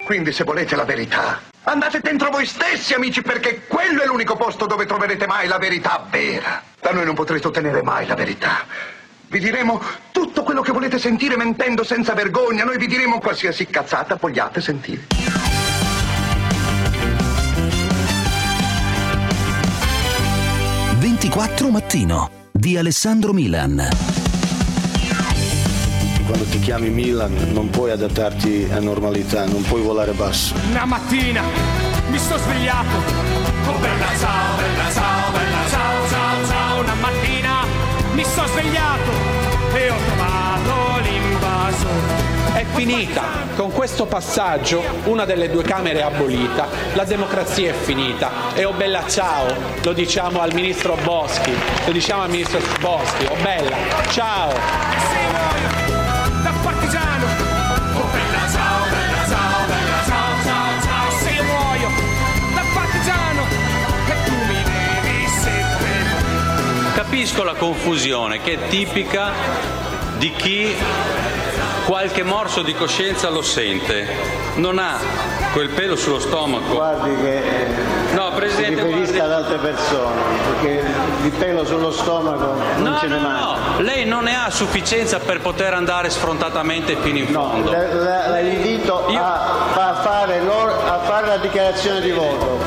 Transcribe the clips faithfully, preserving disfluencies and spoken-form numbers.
Quindi se volete la verità, andate dentro voi stessi, amici, perché quello è l'unico posto dove troverete mai la verità vera. Da noi non potrete ottenere mai la verità. Vi diremo tutto quello che volete sentire mentendo senza vergogna. Noi vi diremo qualsiasi cazzata vogliate sentire. ventiquattro Mattino di Alessandro Milan. Quando ti chiami Milan non puoi adattarti a normalità, non puoi volare basso. Una mattina mi sto svegliato. Oh bella ciao, bella ciao, bella ciao, ciao, ciao. Una mattina mi sto svegliato e ho trovato l'invasore. È finita. Con questo passaggio una delle due Camere è abolita, la democrazia è finita. E oh bella ciao, lo diciamo al ministro Boschi, lo diciamo al ministro Boschi, oh bella, ciao. E se muoio da partigiano, oh bella ciao, bella ciao, bella ciao, ciao, ciao. Se io muoio da partigiano e tu mi devi seppellire. Capisco la confusione che è tipica di chi qualche morso di coscienza lo sente, non ha quel pelo sullo stomaco. Guardi che no, Presidente, si riferisca guardi... ad altre persone, perché di pelo sullo stomaco non no, ce n'è no, mai. No, lei non ne ha a sufficienza per poter andare sfrontatamente fino in no, fondo. La, la, la invito Io... a, a, fare a fare la dichiarazione di voto.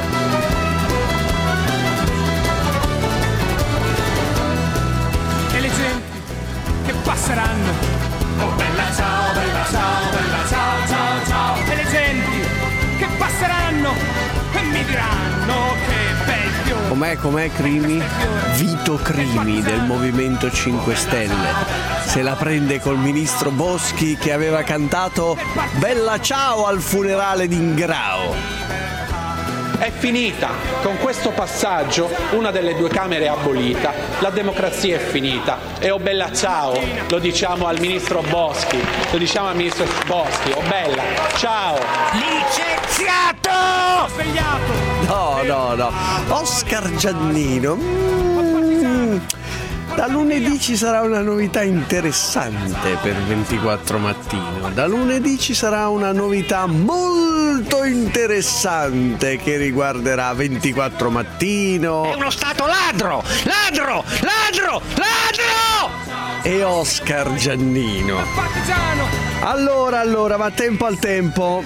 E le genti che passeranno. Oh bella ciao, bella ciao, bella ciao, ciao, ciao. E le genti che passeranno e mi diranno che bel fiore. Com'è, com'è Crimi? Vito Crimi del Movimento cinque Stelle. Se la prende col ministro Boschi che aveva cantato Bella ciao al funerale di Ingrao. È finita. Con questo passaggio una delle due Camere è abolita, la democrazia è finita. E oh bella ciao, lo diciamo al ministro Boschi, lo diciamo al ministro Boschi, oh bella, ciao. Licenziato! Ho svegliato. No, no, no. Oscar Giannino. Mm. Da lunedì ci sarà una novità interessante per ventiquattro Mattino. Da lunedì ci sarà una novità molto interessante che riguarderà ventiquattro Mattino. È uno stato ladro! Ladro! Ladro! Ladro! E Oscar Giannino. Allora, allora, ma tempo al tempo.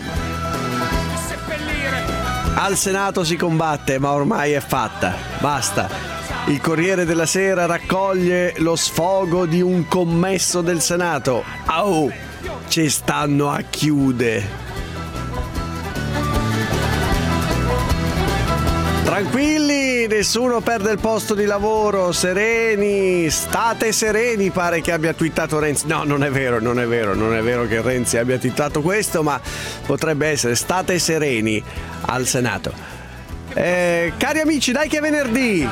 Al Senato si combatte, ma ormai è fatta. Basta. Il Corriere della Sera raccoglie lo sfogo di un commesso del Senato. Au, ci stanno a chiude. Tranquilli, nessuno perde il posto di lavoro, sereni, state sereni, pare che abbia twittato Renzi. No, non è vero, non è vero, non è vero che Renzi abbia twittato questo, ma potrebbe essere state sereni al Senato. Eh, cari amici, dai che è venerdì.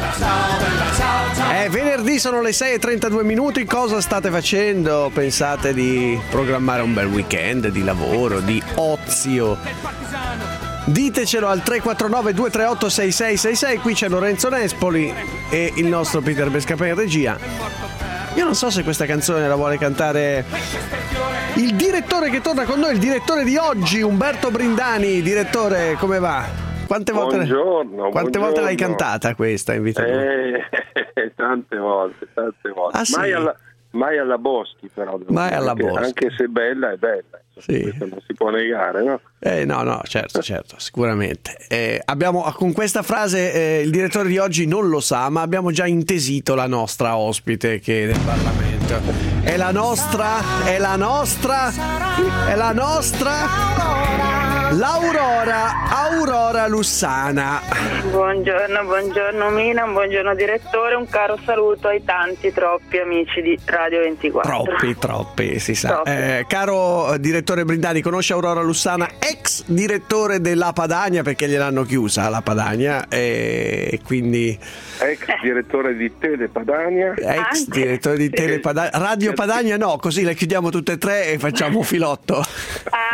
È venerdì, sono le sei e trentadue minuti. Cosa state facendo? Pensate di programmare un bel weekend di lavoro, di ozio? Ditecelo al tre quattro nove due tre otto sei sei sei sei. Qui c'è Lorenzo Nespoli e il nostro Peter Bescapè in regia. Io non so se questa canzone la vuole cantare il direttore che torna con noi, il direttore di oggi, Umberto Brindani. Direttore, come va? Quante volte, buongiorno, quante buongiorno. volte l'hai cantata questa in vita? Eh, tante volte, tante volte. Ah, sì? mai, alla, mai alla Boschi, però. Mai alla anche, Boschi. Anche se bella è bella. Sì. Questo non si può negare, no? Eh, no, no, certo, certo, sicuramente. Eh, abbiamo, con questa frase eh, il direttore di oggi non lo sa, ma abbiamo già intesito la nostra ospite che è del Parlamento. È la nostra, è la nostra, è la nostra... L'Aurora, Aurora Lussana. Buongiorno, buongiorno Milan, buongiorno direttore, un caro saluto ai tanti, troppi amici di Radio ventiquattro. Troppi, troppi, si sa. Troppi. Eh, caro direttore Brindani, conosce Aurora Lussana, ex direttore della Padania, perché gliel'hanno chiusa la Padania, e quindi... Ex direttore di Tele Padania. Ex Anche. direttore di Tele Padania. Radio Padania no, così le chiudiamo tutte e tre e facciamo filotto. Ah,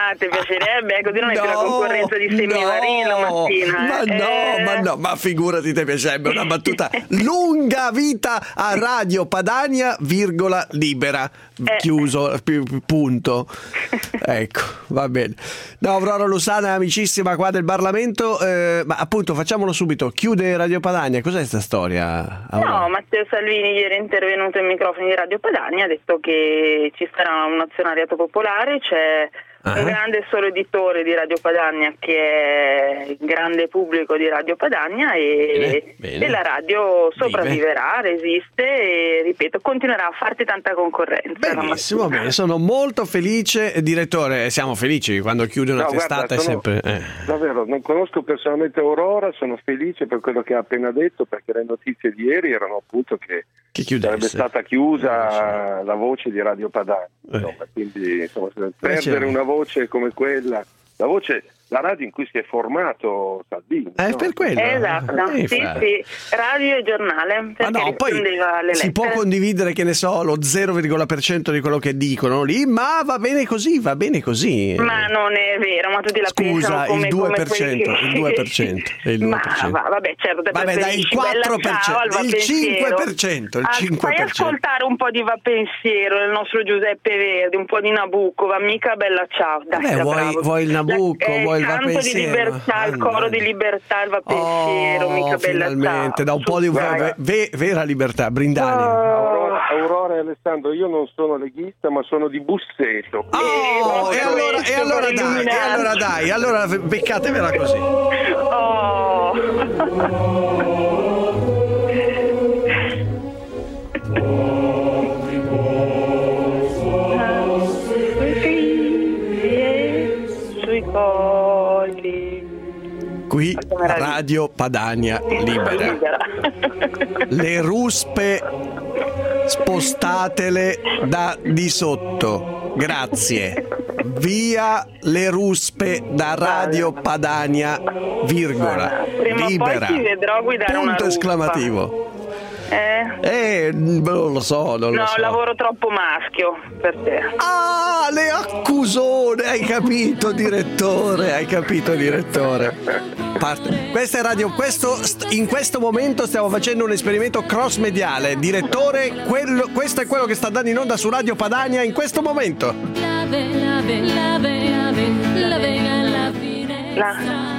ma ti piacerebbe? Così non hai no, più la concorrenza di Semi no, Marino mattina. Ma eh. no, ma no, ma figurati, ti piacerebbe una battuta. Lunga vita a Radio Padania, virgola libera. Eh. Chiuso, p- punto. Ecco, va bene. No, Aurora Lusana, amicissima qua del Parlamento, eh, ma appunto facciamolo subito. Chiude Radio Padania, cos'è sta storia? Aurora? No, Matteo Salvini ieri è intervenuto ai microfoni di Radio Padania, ha detto che ci sarà un azionariato popolare, c'è Ah. un grande solo editore di Radio Padania che è il grande pubblico di Radio Padania e, Bene, bene. e la radio sopravviverà, resiste e, ripeto, continuerà a farti tanta concorrenza. Benissimo, bene, sono molto felice, direttore, siamo felici quando chiude una No, testata, guarda, è sono- sempre... eh. Davvero, non conosco personalmente Aurora, sono felice per quello che ha appena detto, perché le notizie di ieri erano appunto che, Che chiudesse. sarebbe stata chiusa la voce di Radio Padania. Insomma, quindi insomma, perdere c'era. una voce come quella, la voce, la radio in cui si è formato Salvini. Eh, no? per quello. Esatto, Eh, sì, fa- sì, radio e giornale, Ma perché no, poi rispondeva alle si può lettere. condividere, che ne so, lo zero virgola uno per cento di quello che dicono lì, ma va bene così, va bene così. Ma non è vero, ma tutti la Scusa, pensano come, il due come per cento, quelli che... il due per cento, è il due per cento. Ma va- vabbè, certo, te Vabbè, dai, il preferisci quattro Bella per cento, Ciao al Va il Pensiero. cinque per cento, il Ah, cinque per cento. Fai ascoltare un po' di Va Pensiero del nostro Giuseppe Verdi, un po' di Nabucco, va mica Bella Ciao. Dai, Vabbè, da vuoi- bravo. vuoi il Nabucco, La- eh, vuoi il Va canto Pensiero? di libertà, il coro di libertà, il Va Pensiero, Oh, mica Bella finalmente, Ciao. da un po' di Guarda. ve- vera libertà, Brindani. Aurora, Aurora e Alessandro, io non sono leghista, ma sono di Busseto. Oh, Eh, e allora, e allora per dai, e illuminare. allora dai, allora beccatevela così. Oh. Sui colli. Qui Che meraviglia. Radio Padania Libera. Le ruspe spostatele da di sotto. Grazie. Via le ruspe da Radio Padania, virgola. Prima o poi Libera. ti vedrò guidare una Punto ruspa. esclamativo. Eh? Eh, non lo so, non lo No, so. lavoro troppo maschio per te. Ah, le accusone, hai capito, direttore, hai capito, direttore. Parte. Questa è radio, questo, st- in questo momento stiamo facendo un esperimento cross mediale. Direttore, quello, questo è quello che sta andando in onda su Radio Padania in questo momento. La vela, vela, vela, vela, vela, La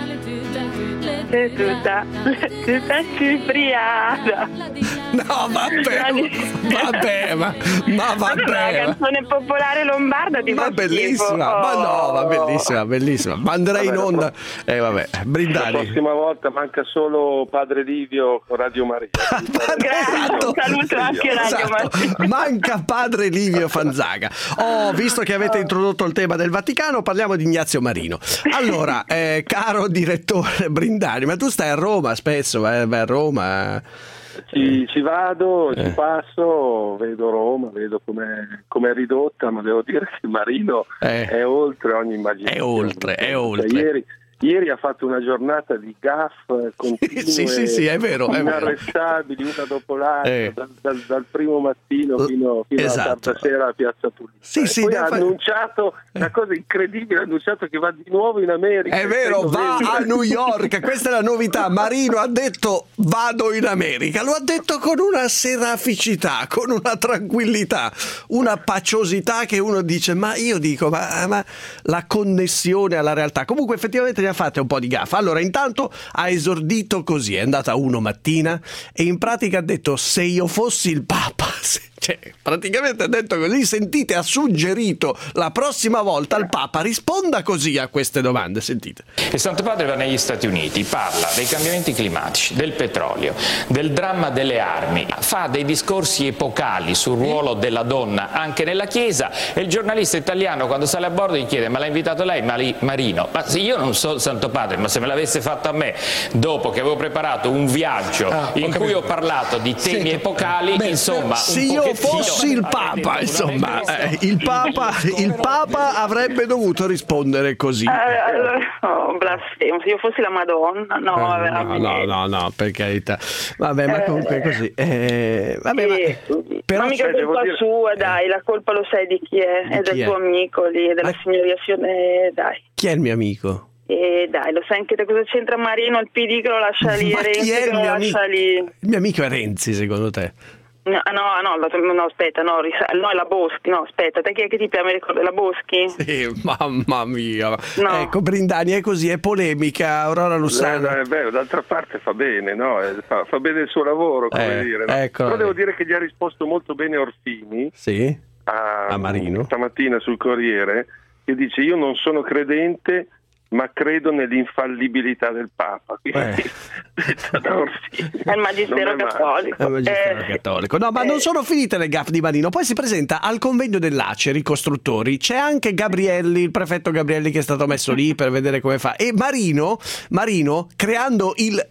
è tutta, tutta cipriata. No, vabbè, vabbè, ma, ma Vabbè, vabbè. la ma- canzone popolare lombarda ti Ma fa bellissima, schifo. ma no, Oh. ma bellissima, bellissima. Ma andrei in Vabbè, onda. Eh vabbè, La Brindani. prossima volta manca solo Padre Livio con Radio Maria. Grazie, un saluto anche a Radio Esatto. Maria. Manca padre Livio Fanzaga. Oh, visto che avete introdotto il tema del Vaticano, parliamo di Ignazio Marino. Allora, eh, caro direttore Brindani, ma tu stai a Roma spesso, vai, vai a Roma. Ci, ci vado, Eh. ci passo, vedo Roma, vedo com'è, com'è ridotta, ma devo dire che Marino Eh. è oltre ogni immaginazione. È oltre, è Cioè, oltre. ieri, ieri ha fatto una giornata di gaffe continue, Sì, sì, sì, è vero, è vero. inarrestabili, una dopo l'altra, Eh. dal, dal- dal primo mattino fino, fino Esatto. alla tarda sera a Piazza Pulita. Sì, E sì, poi ne ha fa- annunciato una cosa incredibile, ha annunciato che va di nuovo in America. È il vero, sei va novembre. a New York, questa è la novità. Marino ha detto vado in America, lo ha detto con una seraficità, con una tranquillità, una paciosità che uno dice, ma io dico, ma, ma la connessione alla realtà. Comunque effettivamente ne ha fatte un po' di gaffa. Allora intanto ha esordito così, è andata uno mattina e in pratica ha detto se io fossi il Papa, se- cioè praticamente ha detto così, sentite, ha suggerito la prossima volta il Papa risponda così a queste domande, sentite. Il Santo Padre va negli Stati Uniti, parla dei cambiamenti climatici, del petrolio, del dramma delle armi, fa dei discorsi epocali sul ruolo della donna anche nella Chiesa e il giornalista italiano quando sale a bordo gli chiede ma l'ha invitato lei Mari- Marino? Ma se io non so il Santo Padre, ma se me l'avesse fatto a me dopo che avevo preparato un viaggio Ah, ho in cui capito. ho parlato di temi Senti, epocali, beh, insomma se un io io fossi il Papa, insomma, eh, il Papa, il Papa avrebbe dovuto rispondere così. Eh, no, blasfemo, se io fossi la Madonna, no, Eh, veramente. no, no, no, no, per carità. Vabbè, ma comunque è così. Eh, vabbè, ma, però ma mica c'è- colpa sua, dai, la colpa lo sai di chi è, Di è chi del è? tuo amico lì, della signoria Sione, dai. chi è il mio amico? E dai, lo sai anche te cosa c'entra Marino, il P D che lo lascia lì, Ma chi Renzi è che il lo mio lascia amico? lì. Il mio amico è Renzi, secondo te? No, no, no, no, no, aspetta, no, risa- no, è la Boschi, no, aspetta, te chi è che ti piace, mi ricordo, la Boschi? Sì, mamma mia. No. Ecco, Brindani, è così, è polemica, Aurora Eh, Lussana. no, è vero, d'altra parte fa bene, no? Eh, Fa, fa bene il suo lavoro, come Eh, dire. No? eccola Però devo lì. dire che gli ha risposto molto bene Orfini Sì? a, A Marino. stamattina sul Corriere, che dice: io non sono credente, ma credo nell'infallibilità del Papa. Quindi, Eh. detta da Orfini. È il magistero Non è male. cattolico. È il magistero Eh, cattolico. No, ma non sono finite le gaffe di Marino. Poi si presenta al convegno dell'Aceri, costruttori. C'è anche Gabrielli, il prefetto Gabrielli, che è stato messo lì per vedere come fa. E Marino, Marino, creando il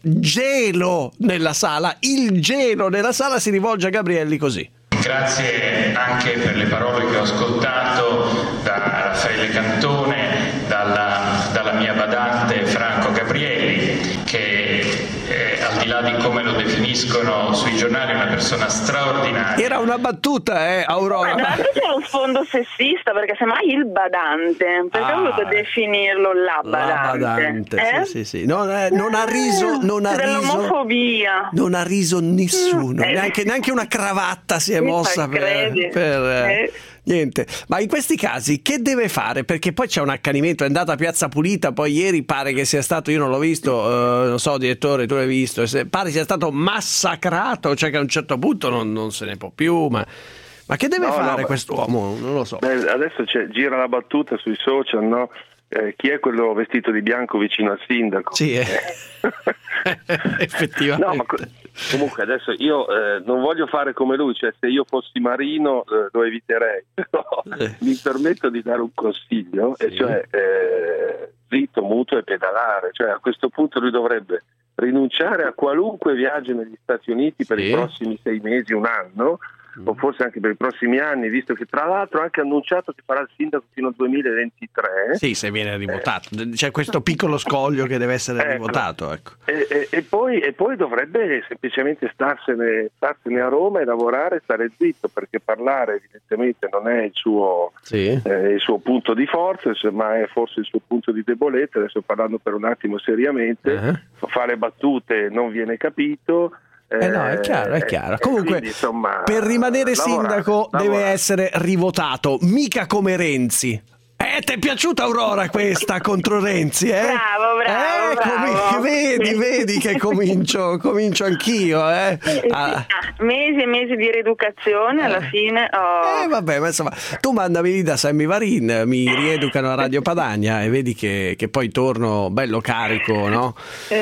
gelo nella sala, il gelo nella sala, si rivolge a Gabrielli così. Grazie anche per le parole che ho ascoltato da Raffaele Cantone, dalla, dalla mia badante Franco Gabrielli, che eh, al di là di come lo definiscono sui giornali è una persona straordinaria. Era una battuta, eh, Aurora. Ma tra l'altro c'è un fondo sessista, perché semmai il badante, perché Ah. ho voluto definirlo la La badante. badante, eh? sì, sì, sì. Non, eh, non ha riso, non ha C'è riso. dell'omofobia. Non ha riso nessuno, Eh. neanche, neanche una cravatta si è Mi mossa fai per, credere. per, eh, Eh. niente. Ma in questi casi che deve fare? Perché poi c'è un accanimento, è andata a Piazza Pulita, poi ieri pare che sia stato, io non l'ho visto, eh, non so, direttore, tu l'hai visto, se- pare sia stato massacrato, cioè che a un certo punto non, non se ne può più, ma, ma che deve No, fare no, ma- quest'uomo? Non lo so. Beh, adesso c'è, gira la battuta sui social, no? Eh, chi è quello vestito di bianco vicino al sindaco? Sì, eh. effettivamente. No, ma co- comunque adesso io eh, non voglio fare come lui, cioè se io fossi Marino eh, lo eviterei, però Eh. mi permetto di dare un consiglio, e cioè eh, zitto, muto e pedalare, cioè a questo punto lui dovrebbe rinunciare a qualunque viaggio negli Stati Uniti per Sì. i prossimi sei mesi, un anno, o forse anche per i prossimi anni, visto che tra l'altro ha anche annunciato che farà il sindaco fino al duemilaventitré. Sì, se viene rivotato. C'è questo piccolo scoglio che deve essere Ecco. rivotato, ecco. E, e- e poi, e poi dovrebbe semplicemente starsene, starsene a Roma e lavorare e stare zitto, perché parlare evidentemente non è il suo, Sì. eh, il suo punto di forza, ma è forse il suo punto di debolezza. Adesso parlando per un attimo seriamente, Eh. fare battute non viene capito. Eh no, è chiaro, è chiaro. eh, Comunque, quindi, insomma, per rimanere lavorare, sindaco deve lavorare. essere rivotato, mica come Renzi. Eh, ti è piaciuta Aurora questa contro Renzi, eh? Bravo, bravo, Eh, bravo. comi- vedi, vedi che comincio, comincio anch'io, eh? Ah. Ah, mesi e mesi di rieducazione, alla fine oh. Eh, vabbè, ma insomma, tu mandami lì da Sammy Varin, mi rieducano a Radio Padania e vedi che, che poi torno bello carico, no?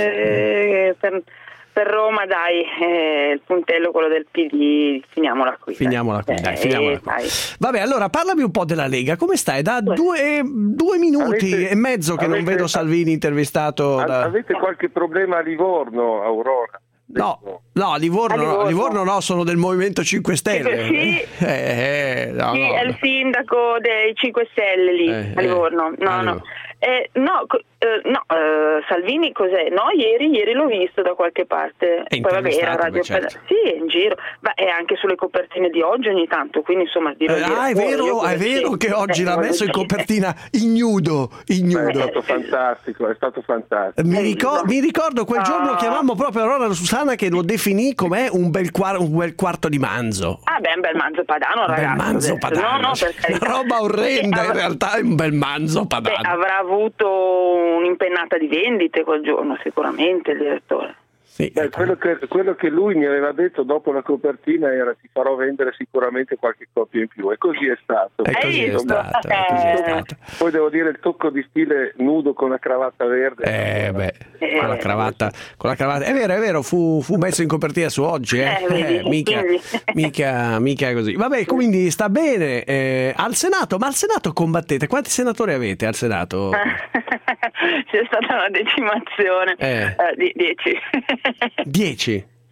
Eh, per, per Roma, dai, eh, il puntello quello del P D, finiamola qui. Finiamola qui, dai. dai, Eh, finiamola qui. dai. Vabbè, allora parlami un po' della Lega, come stai? Da due, due minuti Avete- e mezzo che non avete- vedo Salvini intervistato A- da... Avete qualche problema a Livorno, Aurora? No, no, a Livorno, A no, Livorno. a Livorno no, sono del Movimento cinque Stelle. Sì. Eh, eh, no, Sì, no. è il sindaco dei cinque Stelle lì, Eh, a Livorno. eh, No, a no. Livorno. Eh, no, co- eh, no eh, Salvini cos'è? No, ieri, ieri l'ho visto da qualche parte. È Poi vabbè, era intervistato, radio beh, certo. Sì, è in giro, ma è anche sulle copertine di oggi ogni tanto, quindi insomma dirò Eh, ah, è vero, è vero che oggi l'ha messo in copertina ignudo, Beh, è ignudo. stato fantastico, è stato fantastico. Mi, ricor- mi ricordo quel giorno Ah. chiamammo proprio Aurora Susana che lo definì come un bel, quar- un bel quarto di manzo. Ah beh, un bel manzo padano, Un bel ragazzi. manzo adesso. padano. No, no, per carità. Una roba orrenda, Sì, in avrà- realtà è un bel manzo beh, padano. avrà avuto un'impennata di vendite quel giorno, sicuramente il direttore. Sì, Beh, ecco. quello, che, quello che lui mi aveva detto dopo la copertina era: ti farò vendere sicuramente qualche copia in più, e così è stato. E così è visto? stato, e così è Eh. stato. Poi devo dire il tocco di stile nudo con la cravatta verde. Eh beh, Eh. con la cravatta, con la cravatta. È vero, è vero, fu, fu messo in copertina su oggi, eh. Eh, vedi, mica, quindi. mica, mica così. Vabbè, quindi sta bene. eh, al Senato, ma al Senato combattete? Quanti senatori avete al Senato? C'è stata una decimazione Eh. eh, di dieci. Dieci.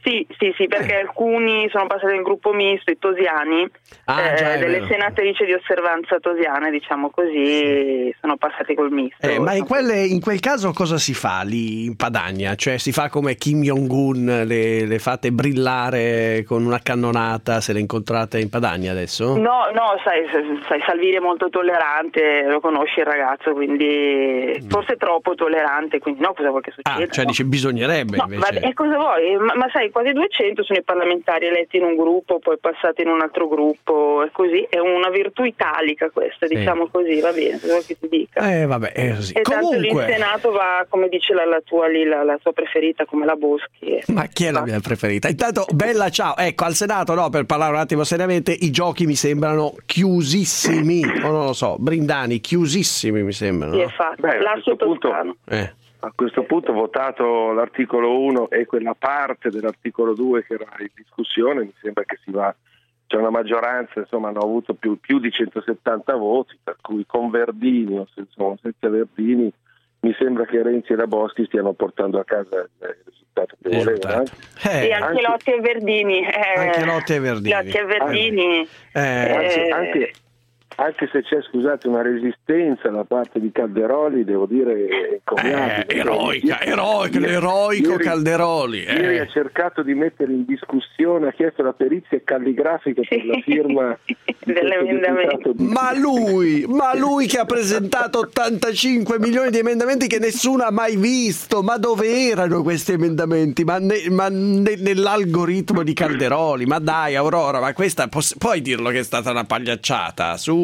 Sì, sì, sì, perché eh. alcuni sono passati nel gruppo misto, i tosiani, ah, eh, già, delle vero. senatrici di osservanza tosiane, diciamo così, sì. sono passati col misto. Eh, ma in, quelle, in quel caso cosa si fa lì in Padania? Cioè si fa come Kim Jong-un, le, le fate brillare con una cannonata se le incontrate in Padania adesso? No, no, sai, sai, Salvini è molto tollerante, lo conosci il ragazzo, quindi Mm. forse troppo tollerante, quindi no, cosa vuoi che succeda? Ah, cioè no? dice bisognerebbe No, invece. ma, e cosa vuoi? Ma, ma sai, quasi duecento sono i parlamentari eletti in un gruppo, poi passati in un altro gruppo, e così, è una virtù italica questa, Sì. diciamo così, va bene, cosa vuoi che ti dica? Eh vabbè, è così. E tanto lì in Comunque, Senato va, come dice la, la tua lì, la, la tua preferita, come la Boschi. ma chi è la mia preferita? Intanto, bella ciao. Ecco, al Senato, no, per parlare un attimo seriamente, i giochi mi sembrano chiusissimi, o non lo so, Brindani, chiusissimi mi sembrano. Sì, no? è fatto. Beh, a L'asso questo punto- toscano. Eh. A questo punto votato l'articolo uno e quella parte dell'articolo due che era in discussione, mi sembra che si va, c'è una maggioranza, insomma hanno avuto più, più di centosettanta voti, per cui con Verdini o se- insomma, senza Verdini mi sembra che Renzi e la Boschi stiano portando a casa il risultato che volevano. Eh, Sì, anche, anche- Lotti e Verdini. Eh, Anche Lotti e Verdini. Lotti e Verdini. Eh, Anzi, eh, anche, anche se c'è, scusate, una resistenza da parte di Calderoli, devo dire encomiabile. Eh, eroica, Ieri- eroica, ieri- l'eroico ieri- Calderoli. eh. Ieri ha cercato di mettere in discussione, ha chiesto la perizia calligrafica per la firma di questo dell'emendamento. deputato di- Ma lui, ma lui che ha presentato ottantacinque milioni di emendamenti che nessuno ha mai visto, ma dove erano questi emendamenti? Ma, ne- ma ne- nell'algoritmo di Calderoli, ma dai Aurora, ma questa poss- puoi dirlo che è stata una pagliacciata, su,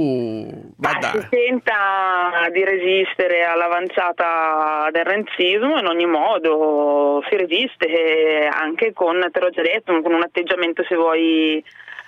ma Ma dai. si tenta di resistere all'avanzata del renzismo in ogni modo, si resiste eh, anche con, te l'ho già detto, con un atteggiamento se vuoi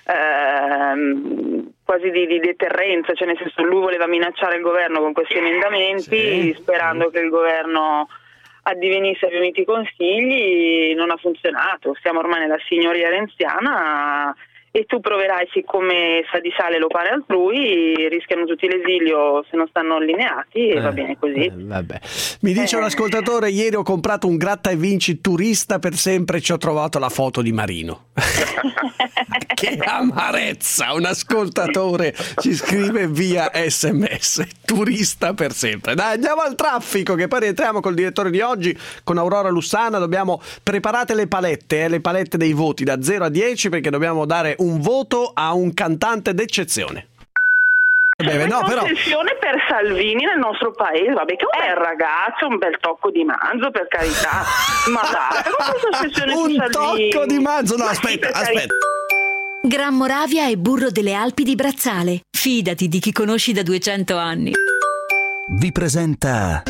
ehm, quasi di, di deterrenza, cioè nel senso lui voleva minacciare il governo con questi emendamenti Sì, sperando che il governo addivenisse ai uniti consigli, non ha funzionato, siamo ormai nella signoria renziana. E tu proverai, siccome sa di sale lo pare altrui, rischiano tutti l'esilio se non stanno allineati e Eh, va bene così. eh, vabbè. Mi dice Eh. un ascoltatore, ieri ho comprato un gratta e vinci turista, per sempre ci ho trovato la foto di Marino. Che amarezza, un ascoltatore ci scrive via sms, turista per sempre. Dai, andiamo al traffico, che poi rientriamo col direttore di oggi, con Aurora Lussana. Dobbiamo preparate le palette, eh, le palette dei voti da zero a dieci, perché dobbiamo dare un voto a un cantante d'eccezione. Beh, no, Una però concessione per Salvini nel nostro paese, vabbè, che un bel ragazzo, un bel tocco di manzo, per carità. Ma dai, come concessione su un Salvini? tocco di manzo, no, Ma sì, aspetta, per aspetta. carità. Gran Moravia e burro delle Alpi di Brazzale. Fidati di chi conosci da duecento anni. Vi presenta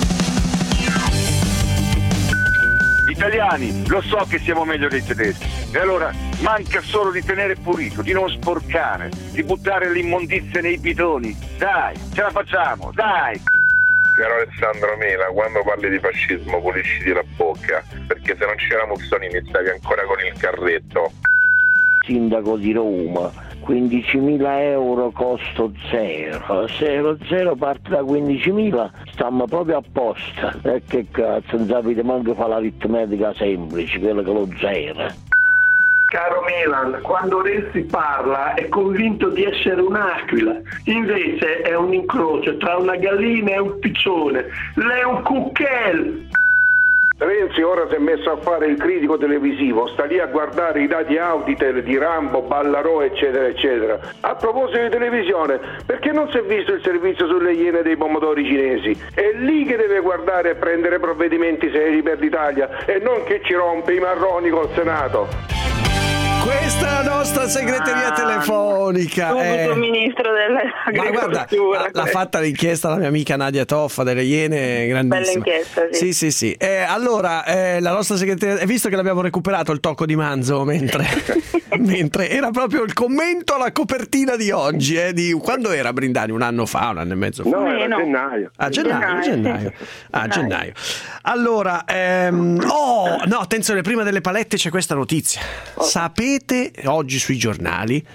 Italiani, lo so che siamo meglio dei tedeschi, e allora manca solo di tenere pulito, di non sporcare, di buttare l'immondizia nei bidoni. Dai, ce la facciamo, dai! Caro Alessandro Mela, quando parli di fascismo pulisciti la bocca, perché se non c'era Mussolini stavi ancora con il carretto. Sindaco di Roma, quindicimila euro costo zero, se lo zero parte da quindicimila stiamo proprio a posto, e che cazzo, non sapete manco fare l'aritmetica semplice, quello che lo zero. Caro Milan, quando Renzi parla è convinto di essere un'aquila, invece è un incrocio tra una gallina e un piccione, lei è un cucchiel. Renzi ora si è messo a fare il critico televisivo, sta lì a guardare i dati Auditel di Rambo, Ballarò eccetera eccetera. A proposito di televisione, perché non si è visto il servizio sulle iene dei pomodori cinesi? È lì che deve guardare e prendere provvedimenti seri per l'Italia e non che ci rompe i marroni col Senato. Questa è la nostra segreteria Ah, telefonica. Subito eh. ministro Ma guarda, dell'agricoltura. l'ha fatta l'inchiesta la mia amica Nadia Toffa delle Iene, grandissima. Bella inchiesta, sì. Sì, sì, sì. Eh, allora, eh, la nostra segreteria, visto che l'abbiamo recuperato il tocco di manzo mentre, mentre era proprio il commento alla copertina di oggi, eh, di quando era Brindani? Un anno fa, un anno e mezzo fa? No, era no. gennaio. A gennaio, Gennaio, gennaio. sì. Ah, gennaio. Allora, ehm, oh, no, attenzione, prima delle palette c'è questa notizia. Sapete, oggi sui giornali,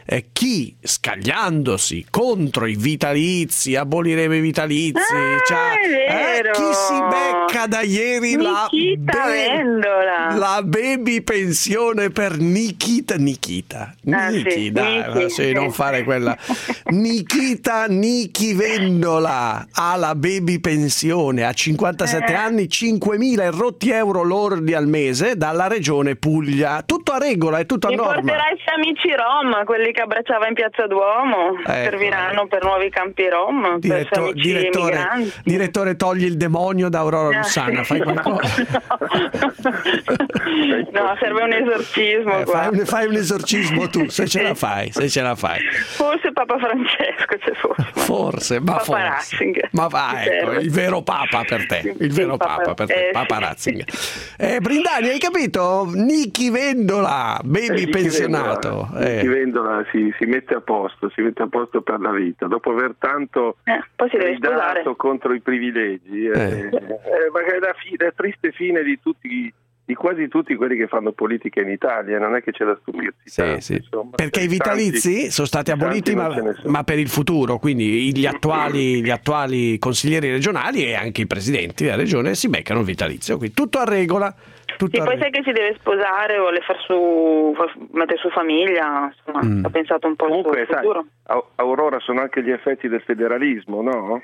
eh, chi scagliandosi contro i vitalizi, aboliremo i vitalizi, Ah, cioè, è eh, vero. chi si becca da ieri la, Nikita Vendola. la baby pensione per Nikita Nikita Ah, Niki, sì, dai, Niki. ma sì, non fare quella Nikita Niki Vendola ha la baby pensione a cinquantasette Eh. anni, cinquemila e rotti euro lordi al mese dalla regione Puglia. Tutto a regola, è tutto a Mi norma. porterai i suoi amici rom, quelli che abbracciava in Piazza Duomo, Ecco. serviranno per nuovi campi rom, per i suoi Diretto- amici direttore, migranti. direttore, togli il demonio da Aurora Ah, Lussana, sì. fai qualcosa. No, serve un esorcismo Eh, qua. fai, un, fai un esorcismo tu, se ce la fai, se ce la fai. Forse Papa Francesco, c'è forse. Forse, ma Papa forse. Ratzinger. Ma va, Ci ecco, serve. il vero Papa per te, il Sì, vero Papa- Papa per te, eh, Papa sì. Ratzinger. Eh, Brindani, hai capito? Niki Vendola, baby Eh, Niki pensionato. Vendola, Eh. Niki Vendola si, si mette a posto, si mette a posto per la vita. Dopo aver tanto Eh, poi si deve sposare. gridato contro i privilegi, eh, Eh. eh, ma è la, fi- la triste fine di tutti, di quasi tutti quelli che fanno politica in Italia, non è che c'è da stupirsi. Sì, tanto, sì. insomma. Perché i Tanti- vitalizi sono stati tanti aboliti, non ma, ce ne sono. ma per il futuro, quindi gli attuali, gli attuali consiglieri regionali e anche i presidenti della regione si beccano il vitalizio, quindi tutto a regola. Tutto Sì, a poi regola. sai che si deve sposare, vuole far su, fa- mettere su famiglia, insomma, Mm. ha pensato un po' al Comunque, suo sai, futuro. a- Aurora sono anche gli effetti del federalismo, no?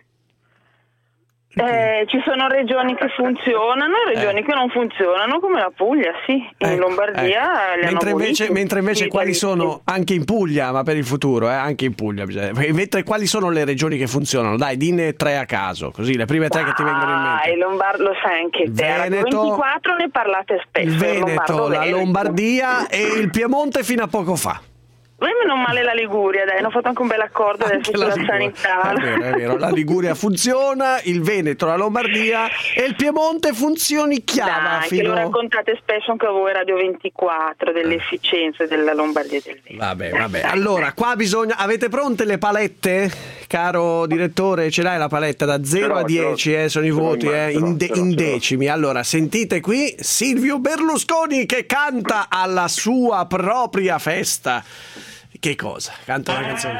Eh, ci sono regioni che funzionano e regioni Eh. che non funzionano, come la Puglia, sì. In Ecco, Lombardia ecco. li hanno Mentre invece, aboliti. mentre invece I quali vitalizi. sono anche in Puglia, ma per il futuro, eh, anche in Puglia bisogna- mentre quali sono le regioni che funzionano? Dai, dinne tre a caso, così le prime tre che ti vengono in mente. Ah, il Lombardo lo sai anche te. alla Veneto- ventiquattro ne parlate spesso. Il Veneto, Lombardo, la Veneto. Lombardia e il Piemonte fino a poco fa. A me non male la Liguria, dai, hanno fatto anche un bel accordo adesso Anche la sulla Liguria. sanità. È vero, è vero. La Liguria funziona, il Veneto, la Lombardia e il Piemonte funzionicchiava Dai, che lo fino... raccontate spesso anche a voi Radio ventiquattro dell'efficienza della Lombardia e del Veneto. Vabbè, vabbè. Allora, qua bisogna... Avete pronte le palette? Caro direttore, ce l'hai la paletta da zero Ce l'ho, a dieci, ce l'ho. eh, sono i Ce l'ho voti, in mano, eh, ce l'ho, in, de- ce l'ho, in ce l'ho. decimi. Allora, sentite qui Silvio Berlusconi che canta alla sua propria festa. Che cosa? Canta una canzone.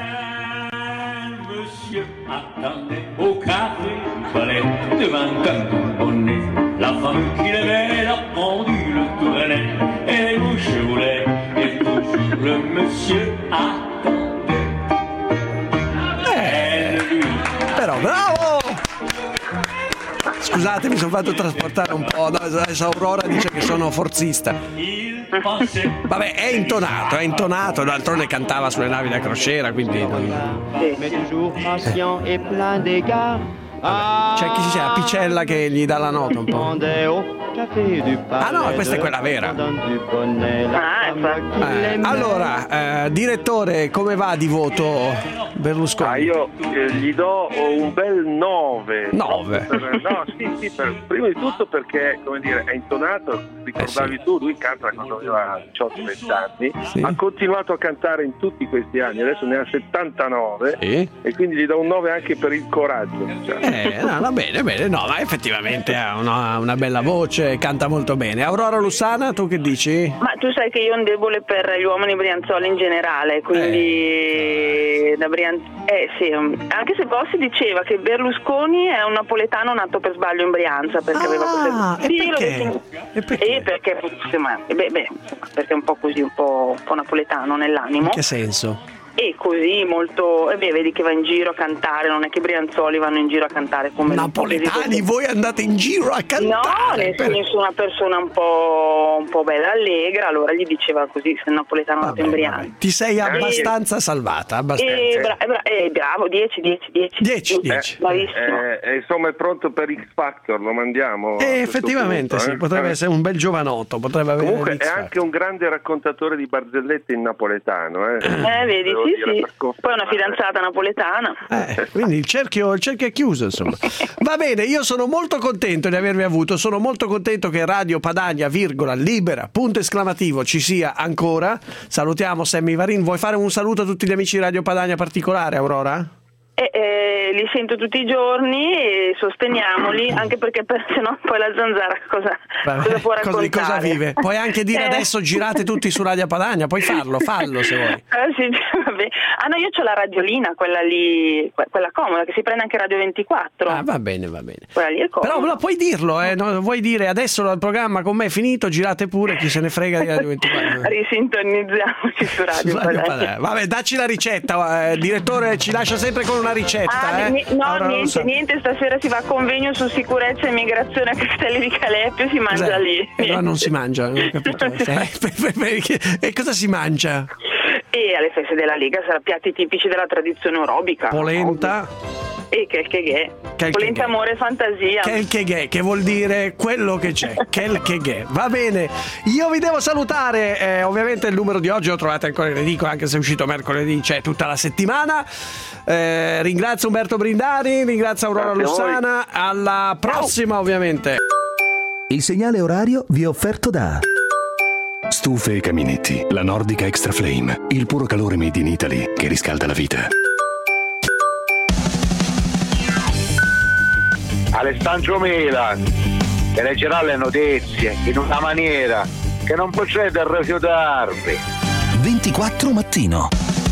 Monsieur attendait au café du palais devant un bonnet. La femme qu'il aimait l'a pendule tournait et les mouches voulaient et toujours le monsieur attendait. Elle lui Però bravo! Scusate, mi sono fatto trasportare un po'. No, adesso Aurora dice che sono forzista. Vabbè, è intonato, è intonato. D'altronde cantava sulle navi da crociera, quindi. non- mais toujours patient et plein d'égards. Ah, C'è chi c'è la Picella che gli dà la nota un po'. demandait au café du palais Ah no, questa è quella vera. du bonnet, la Ah, femme qui Eh, l'aimait. allora, eh, direttore, come va di voto Berlusconi? Ah, io eh, gli do un bel nove. nove. Per- no, sì, sì, per- prima di tutto perché, come dire, è intonato, ricordavi tu, lui canta da quando aveva diciotto venti anni, Sì. ha continuato a cantare in tutti questi anni, adesso ne ha settantanove Sì. e quindi gli do un nove anche per il coraggio. Cioè. Eh, no, va bene, bene, no, ma effettivamente ha una, una bella voce, canta molto bene. Aurora Lussana, tu che dici? Ma tu sai che io ho un debole per gli uomini brianzoli in generale, quindi da Brian- eh, sì, anche se poi si diceva che Berlusconi è un napoletano nato per sbaglio in Brianza perché aveva Ah, queste... e Sì, lo perché? dicono- E perché? Eh, perché, insomma, beh, beh, insomma, perché è un po' così, un po', un po' napoletano nell'animo. In che senso? E così molto, e beh, vedi che va in giro a cantare, non è che i brianzoli vanno in giro a cantare come Napoletani, voi andate in giro a No, cantare. nel senso una persona un po', un po' bella allegra, allora gli diceva così, se il napoletano nato in Brianza. Ti sei Eh, abbastanza salvata, abbastanza. E bra- e bra- eh, bravo, dieci, dieci, dieci. dieci, dieci. Bravissimo. Eh, eh, insomma è pronto per X Factor, lo mandiamo. a Eh, questo effettivamente punto, sì, eh? potrebbe Eh. essere un bel giovanotto, potrebbe avere Comunque l'X è Factor. anche un grande raccontatore di barzellette in napoletano. Eh, Eh, vedi, Devo sì, dire, sì. per confermare. Poi una fidanzata napoletana. Eh, quindi il cerchio, il cerchio è chiuso, insomma. Va bene, io sono molto contento di avervi avuto, sono molto contento che Radio Padania, virgola, libera, punto esclamativo, ci sia ancora. Salutiamo Sammy Varin. Vuoi fare un saluto a tutti gli amici di Radio Padania particolare, Aurora? E, eh, li sento tutti i giorni e sosteniamoli, anche perché per, se no poi la zanzara cosa, Vabbè, cosa può cosa, di cosa raccontare? vive? Puoi anche dire Eh. adesso girate tutti su Radio Padania, puoi farlo, fallo se vuoi. Eh, sì, vabbè. Ah no, io c'ho la radiolina, quella lì, que- quella comoda, che si prende anche Radio ventiquattro. Ah, va bene, va bene. Quella lì è comoda. Però, però puoi dirlo, eh? No, vuoi dire adesso il programma con me è finito, girate pure, chi se ne frega di Radio ventiquattro. Risintonizziamoci su Radio, Su Radio Padania. Padania. Vabbè, dacci la ricetta, eh, il direttore ci lascia sempre con una ricetta. Ah, eh? ni- no, Allora, lo niente, so. niente, stasera si va a convegno su sicurezza e immigrazione a Castelli di Calepio, si mangia Cos'è? lì. E allora non si mangia, non ho capito. Eh, E cosa si mangia? E alle feste della Lega saranno piatti tipici della tradizione orobica. Polenta. E che che che. Che Polenta, che- amore e fantasia. Quel che ghè, che vuol dire quello che c'è. Quel che ghè. Va bene, io vi devo salutare. Eh, ovviamente il numero di oggi lo trovate ancora in edicola, anche se è uscito mercoledì, c'è tutta la settimana. Eh, ringrazio Umberto Brindari, ringrazio Aurora Grazie a voi. Lussana. Alla prossima, ovviamente. Il segnale orario vi è offerto da Stufe e caminetti, la Nordica Extra Flame, il puro calore made in Italy che riscalda la vita. Alessandro Milan, che leggerà le notizie in una maniera che non potrete rifiutarvi. ventiquattro mattino.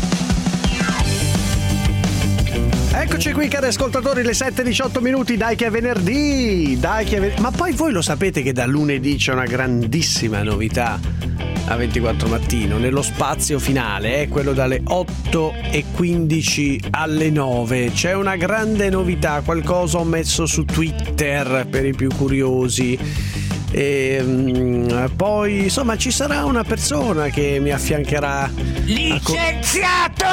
Eccoci qui, cari ascoltatori, le sette e diciotto minuti, dai che è venerdì, dai che è ven- Ma poi voi lo sapete che da lunedì c'è una grandissima novità a ventiquattro mattino, nello spazio finale, è eh, quello dalle otto e quindici alle nove. C'è una grande novità, qualcosa ho messo su Twitter per i più curiosi. E um, poi insomma ci sarà una persona che mi affiancherà. Licenziato!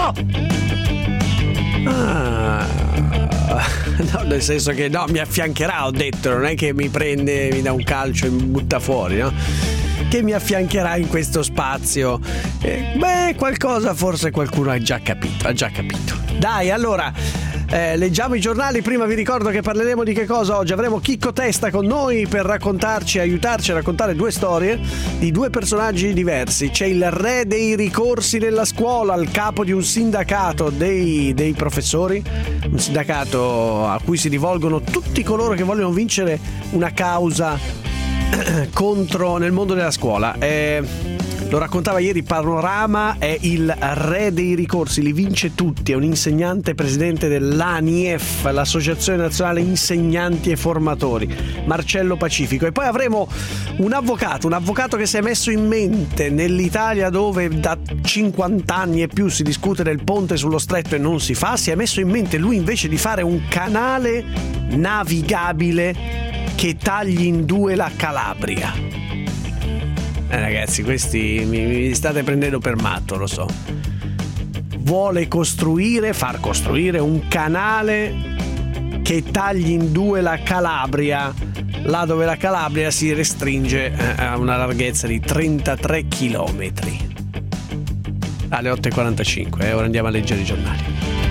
Ah, no, nel senso che no, mi affiancherà, ho detto, non è che mi prende, mi dà un calcio e mi butta fuori, no? Che mi affiancherà in questo spazio. Eh, beh, qualcosa forse qualcuno ha già capito, ha già capito. Dai, allora, eh, leggiamo i giornali. Prima vi ricordo che parleremo di che cosa oggi. Avremo Chicco Testa con noi per raccontarci, aiutarci a raccontare due storie di due personaggi diversi. C'è il re dei ricorsi nella scuola, il capo di un sindacato dei, dei professori, un sindacato a cui si rivolgono tutti coloro che vogliono vincere una causa contro nel mondo della scuola. Eh, lo raccontava ieri Panorama, è il re dei ricorsi, li vince tutti, è un insegnante presidente dell'A N I E F, l'Associazione Nazionale Insegnanti e Formatori, Marcello Pacifico. E poi avremo un avvocato, un avvocato che si è messo in mente nell'Italia dove da cinquanta anni e più si discute del ponte sullo stretto e non si fa, si è messo in mente lui invece di fare un canale navigabile che tagli in due la Calabria. Eh, ragazzi, questi mi, mi state prendendo per matto, lo so. Vuole costruire, far costruire un canale che tagli in due la Calabria, là dove la Calabria si restringe a una larghezza di trentatré chilometri. Alle otto e quarantacinque, eh, ora andiamo a leggere i giornali.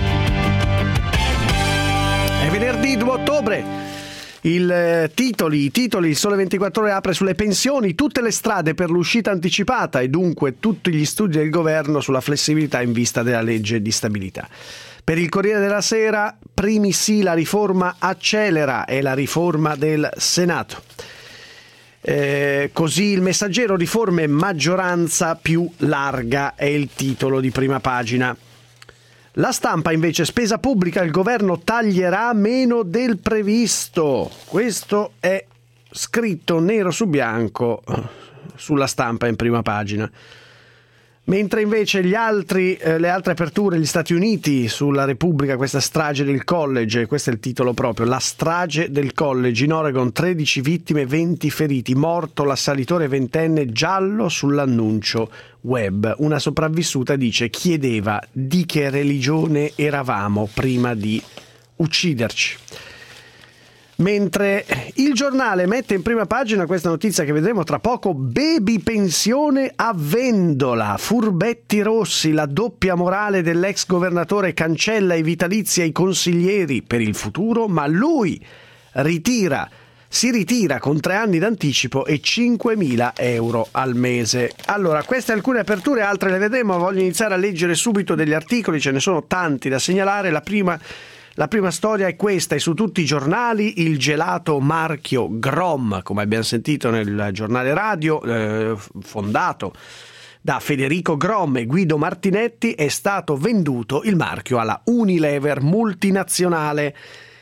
È venerdì due ottobre. Il eh, titoli, i titoli, il Sole ventiquattro Ore apre sulle pensioni, tutte le strade per l'uscita anticipata e dunque tutti gli studi del governo sulla flessibilità in vista della legge di stabilità. Per il Corriere della Sera, primi sì, la riforma accelera, è la riforma del Senato. Eh, così il Messaggero, riforme maggioranza più larga, è il titolo di prima pagina. La Stampa invece, spesa pubblica, il governo taglierà meno del previsto. Questo è scritto nero su bianco sulla Stampa in prima pagina. Mentre invece gli altri, eh, le altre aperture, gli Stati Uniti, sulla Repubblica, questa strage del college, questo è il titolo proprio, la strage del college in Oregon, tredici vittime, venti feriti, morto l'assalitore ventenne giallo sull'annuncio web. Una sopravvissuta dice: chiedeva di che religione eravamo prima di ucciderci. Mentre il Giornale mette in prima pagina questa notizia che vedremo tra poco: baby pensione a Vendola, furbetti rossi, la doppia morale dell'ex governatore cancella i vitalizi ai consiglieri per il futuro, ma lui ritira si ritira con tre anni d'anticipo e cinquemila euro al mese. Allora, queste alcune aperture, altre le vedremo, voglio iniziare a leggere subito degli articoli, ce ne sono tanti da segnalare. La prima, la prima storia è questa, è su tutti i giornali: il gelato marchio Grom, come abbiamo sentito nel giornale radio, eh, fondato da Federico Grom e Guido Martinetti, è stato venduto il marchio alla Unilever multinazionale.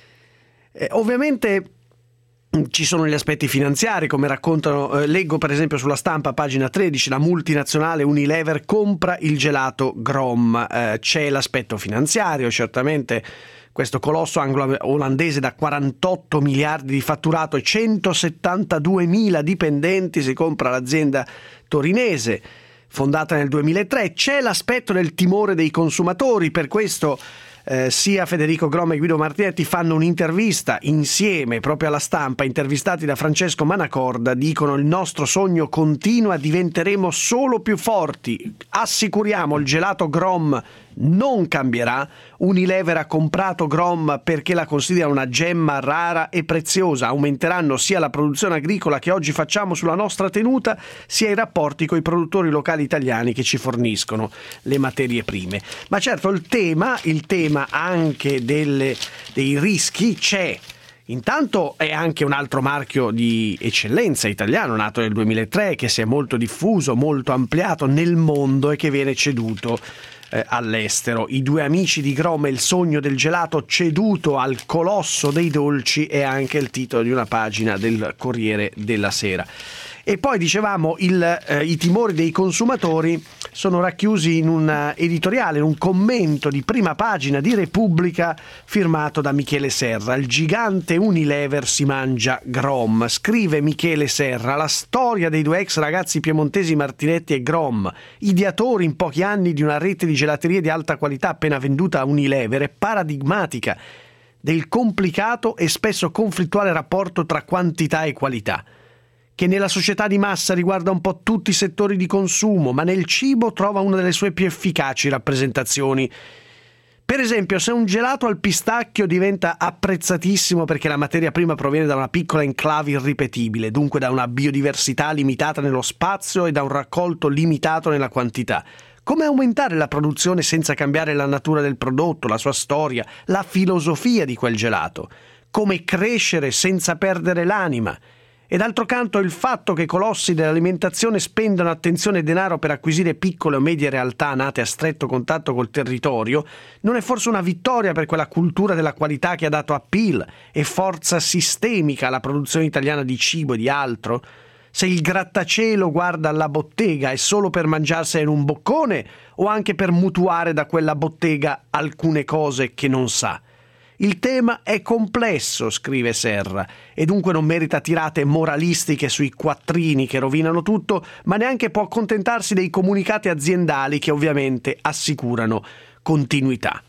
Eh, ovviamente ci sono gli aspetti finanziari, come raccontano, eh, leggo per esempio sulla Stampa, pagina tredici, la multinazionale Unilever compra il gelato Grom. Eh, c'è l'aspetto finanziario, certamente questo colosso anglo-olandese da quarantotto miliardi di fatturato e centosettantaduemila dipendenti si compra l'azienda torinese, fondata nel duemilatré. C'è l'aspetto del timore dei consumatori, per questo Eh, sia Federico Grom e Guido Martinetti fanno un'intervista insieme proprio alla Stampa, intervistati da Francesco Manacorda. Dicono: il nostro sogno continua, diventeremo solo più forti, assicuriamo, il gelato Grom non cambierà. Unilever ha comprato Grom perché la considera una gemma rara e preziosa. Aumenteranno sia la produzione agricola che oggi facciamo sulla nostra tenuta, sia i rapporti con i produttori locali italiani che ci forniscono le materie prime. Ma certo, il tema, il tema anche delle, dei rischi c'è. Intanto è anche un altro marchio di eccellenza italiano, nato nel duemilatré, che si è molto diffuso, molto ampliato nel mondo e che viene ceduto eh, all'estero. I due amici di Grom e il sogno del gelato ceduto al colosso dei dolci è anche il titolo di una pagina del Corriere della Sera. E poi dicevamo il, eh, i timori dei consumatori sono racchiusi in un editoriale, in un commento di prima pagina di Repubblica firmato da Michele Serra. Il gigante Unilever si mangia Grom. Scrive Michele Serra: la storia dei due ex ragazzi piemontesi Martinetti e Grom, ideatori in pochi anni di una rete di gelaterie di alta qualità appena venduta a Unilever, è paradigmatica del complicato e spesso conflittuale rapporto tra quantità e qualità, che nella società di massa riguarda un po' tutti i settori di consumo, ma nel cibo trova una delle sue più efficaci rappresentazioni. Per esempio, se un gelato al pistacchio diventa apprezzatissimo perché la materia prima proviene da una piccola enclave irripetibile, dunque da una biodiversità limitata nello spazio e da un raccolto limitato nella quantità, come aumentare la produzione senza cambiare la natura del prodotto, la sua storia, la filosofia di quel gelato? Come crescere senza perdere l'anima? E d'altro canto il fatto che i colossi dell'alimentazione spendano attenzione e denaro per acquisire piccole o medie realtà nate a stretto contatto col territorio non è forse una vittoria per quella cultura della qualità che ha dato appeal e forza sistemica alla produzione italiana di cibo e di altro? Se il grattacielo guarda alla bottega è solo per mangiarsene in un boccone o anche per mutuare da quella bottega alcune cose che non sa? Il tema è complesso, scrive Serra, e dunque non merita tirate moralistiche sui quattrini che rovinano tutto, ma neanche può accontentarsi dei comunicati aziendali che ovviamente assicurano continuità.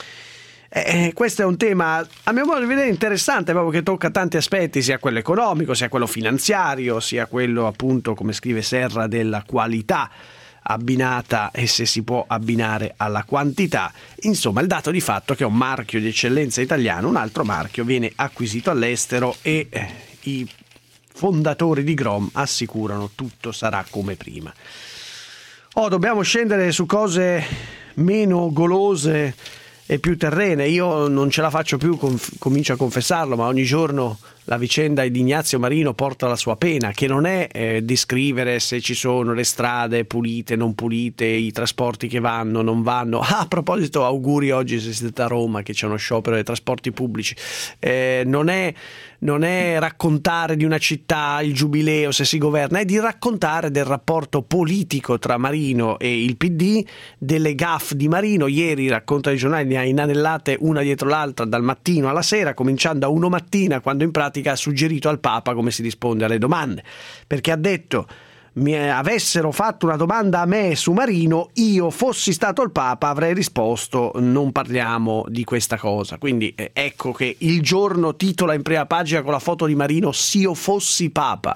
Eh, questo è un tema, a mio modo di vedere, interessante, proprio che tocca tanti aspetti, sia quello economico, sia quello finanziario, sia quello, appunto, come scrive Serra, della qualità abbinata, e se si può abbinare alla quantità. Insomma, il dato di fatto che è un marchio di eccellenza italiano, un altro marchio viene acquisito all'estero e eh, i fondatori di Grom assicurano tutto sarà come prima. Oh, dobbiamo scendere su cose meno golose e più terrene. Io non ce la faccio più, conf- comincio a confessarlo, ma ogni giorno la vicenda di Ignazio Marino porta la sua pena, che non è eh, descrivere se ci sono le strade pulite, non pulite, i trasporti che vanno, non vanno. Ah, a proposito, auguri oggi se siete a Roma che c'è uno sciopero dei trasporti pubblici. Eh, non è non è raccontare di una città il giubileo se si governa, è di raccontare del rapporto politico tra Marino e il P D, delle gaffe di Marino. Ieri, racconta i giornali, ne ha inanellate una dietro l'altra dal mattino alla sera, cominciando a uno mattina, quando in pratica ha suggerito al Papa come si risponde alle domande, perché ha detto: mi avessero fatto una domanda a me su Marino, io fossi stato il Papa avrei risposto non parliamo di questa cosa. Quindi eh, ecco che Il Giorno titola in prima pagina con la foto di Marino: s'io fossi Papa.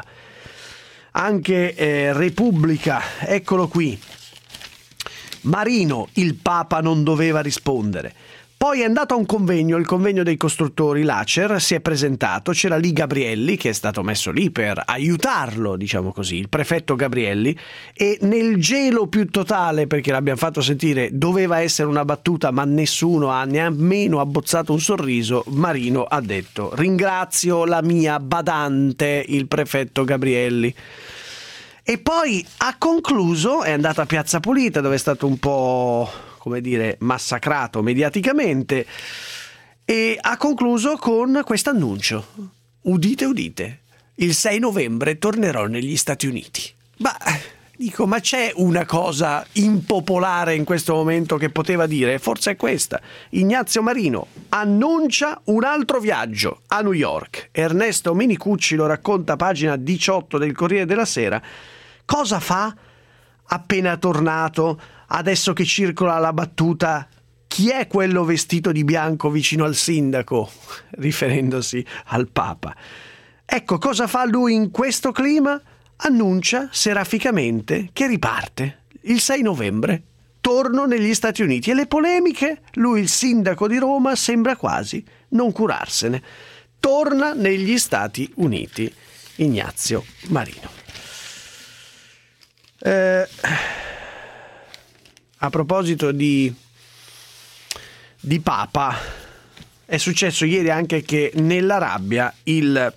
Anche eh, Repubblica, eccolo qui: Marino, il Papa non doveva rispondere. Poi è andato a un convegno, il convegno dei costruttori, l'Acer, si è presentato, c'era lì Gabrielli che è stato messo lì per aiutarlo, diciamo così, il prefetto Gabrielli, e nel gelo più totale, perché l'abbiamo fatto sentire, doveva essere una battuta ma nessuno ha nemmeno abbozzato un sorriso, Marino ha detto: ringrazio la mia badante, il prefetto Gabrielli. E poi ha concluso, è andato a Piazza Pulita dove è stato un po', come dire, massacrato mediaticamente, e ha concluso con questo annuncio: udite udite, il sei novembre tornerò negli Stati Uniti. Ma dico, ma c'è una cosa impopolare in questo momento che poteva dire? Forse è questa. Ignazio Marino annuncia un altro viaggio a New York. Ernesto Minicucci lo racconta a pagina diciotto del Corriere della Sera. Cosa fa appena tornato, adesso che circola la battuta: chi è quello vestito di bianco vicino al sindaco, riferendosi al Papa? Ecco, cosa fa lui in questo clima? Annuncia seraficamente che riparte il sei novembre, torno negli Stati Uniti, e le polemiche, lui, il sindaco di Roma, sembra quasi non curarsene. Torna negli Stati Uniti Ignazio Marino. Eh, a proposito di, di Papa, è successo ieri anche che nella rabbia il,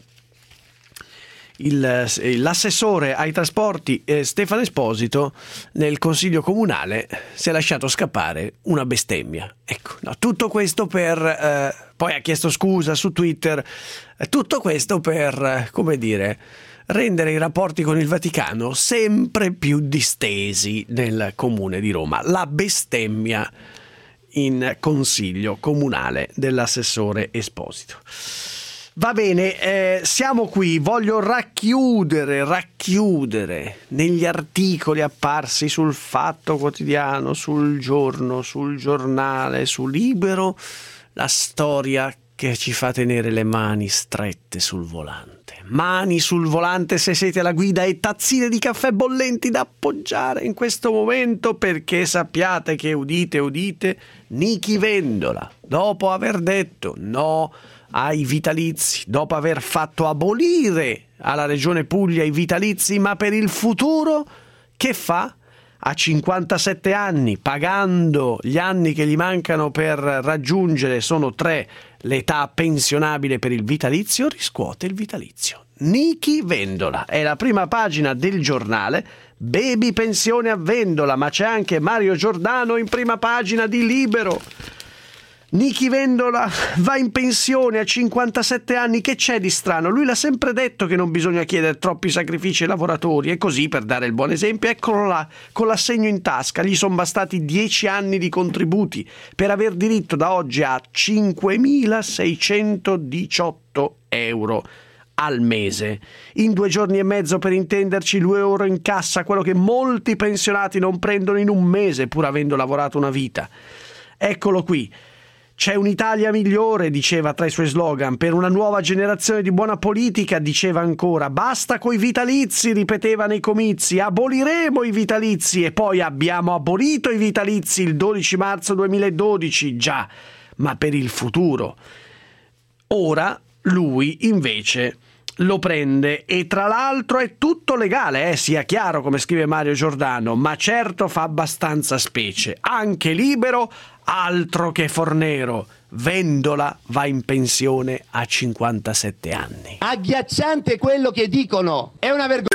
il, l'assessore ai trasporti eh, Stefano Esposito nel consiglio comunale si è lasciato scappare una bestemmia. Ecco, no, tutto questo per eh, poi ha chiesto scusa su Twitter, eh, tutto questo per, eh, come dire, rendere i rapporti con il Vaticano sempre più distesi nel comune di Roma. La bestemmia in consiglio comunale dell'assessore Esposito. Va bene, eh, siamo qui, voglio racchiudere, racchiudere negli articoli apparsi sul Fatto Quotidiano, sul Giorno, sul Giornale, su Libero, la storia che ci fa tenere le mani strette sul volante. Mani sul volante se siete alla guida e tazzine di caffè bollenti da appoggiare in questo momento, perché sappiate che, udite udite, Nichi Vendola, dopo aver detto no ai vitalizi, dopo aver fatto abolire alla Regione Puglia i vitalizi, ma per il futuro che fa? A cinquantasette anni, pagando gli anni che gli mancano per raggiungere, sono tre, l'età pensionabile per il vitalizio, riscuote il vitalizio. Nichi Vendola, è la prima pagina del Giornale. Baby pensione a Vendola, ma c'è anche Mario Giordano in prima pagina di Libero. Nichi Vendola va in pensione a cinquantasette anni, che c'è di strano? Lui l'ha sempre detto che non bisogna chiedere troppi sacrifici ai lavoratori, e così, per dare il buon esempio, eccolo là, con l'assegno in tasca, gli sono bastati dieci anni di contributi per aver diritto da oggi a cinquemilaseicentodiciotto euro al mese. In due giorni e mezzo, per intenderci, due euro in cassa, quello che molti pensionati non prendono in un mese, pur avendo lavorato una vita. Eccolo qui. C'è un'Italia migliore, diceva tra i suoi slogan, per una nuova generazione di buona politica, diceva ancora. Basta coi vitalizi, ripeteva nei comizi, aboliremo i vitalizi, e poi abbiamo abolito i vitalizi il dodici marzo duemiladodici, già, ma per il futuro. Ora lui invece lo prende, e tra l'altro è tutto legale, eh, sia chiaro, come scrive Mario Giordano, ma certo fa abbastanza specie. Anche Libero, altro che Fornero. Vendola va in pensione a cinquantasette anni. Agghiacciante quello che dicono, è una vergogna.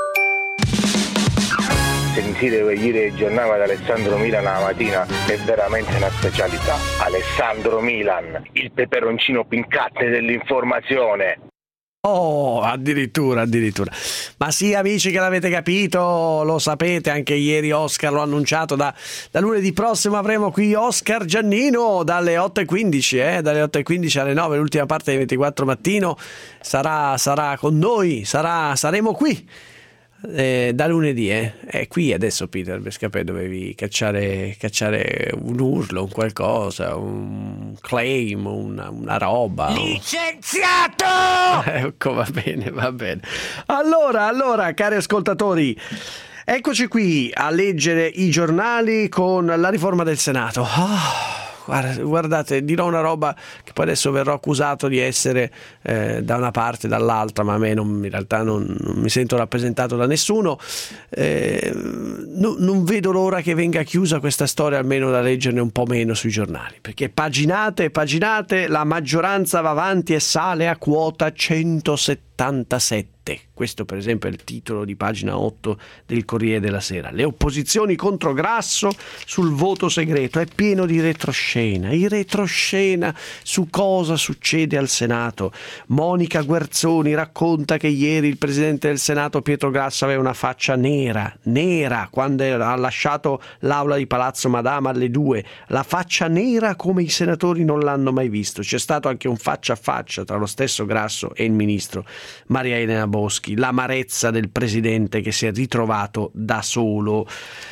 Sentire venire il giornale da Alessandro Milan la mattina è veramente una specialità. Alessandro Milan, il peperoncino piccante dell'informazione. Oh, addirittura, addirittura. Ma sì, amici, che l'avete capito, lo sapete, anche ieri Oscar l'ho annunciato, da, da lunedì prossimo avremo qui Oscar Giannino dalle otto e quindici, eh, dalle otto e quindici alle nove, l'ultima parte dei ventiquattro mattino, sarà, sarà con noi, sarà, saremo qui. Eh, da lunedì, eh. È qui adesso, Peter Bescapè, dovevi cacciare, cacciare un urlo, un qualcosa, un claim, una, una roba. Licenziato! Ecco, va bene, va bene. Allora, allora, cari ascoltatori, eccoci qui a leggere i giornali con la riforma del Senato. Oh, guardate, dirò una roba che poi adesso verrò accusato di essere eh, da una parte e dall'altra, ma a me non, in realtà non, non mi sento rappresentato da nessuno. Eh, no, non vedo l'ora che venga chiusa questa storia, almeno da leggerne un po' meno sui giornali, perché paginate e paginate, la maggioranza va avanti e sale a quota centosettantasette. Questo per esempio è il titolo di pagina otto del Corriere della Sera. Le opposizioni contro Grasso sul voto segreto. È pieno di retroscena, i retroscena su cosa succede al Senato. Monica Guerzoni racconta che ieri il presidente del Senato Pietro Grasso aveva una faccia nera, nera, quando ha lasciato l'aula di Palazzo Madama alle due. La faccia nera come i senatori non l'hanno mai visto. C'è stato anche un faccia a faccia tra lo stesso Grasso e il ministro Maria Elena Boschi, l'amarezza del presidente che si è ritrovato da solo.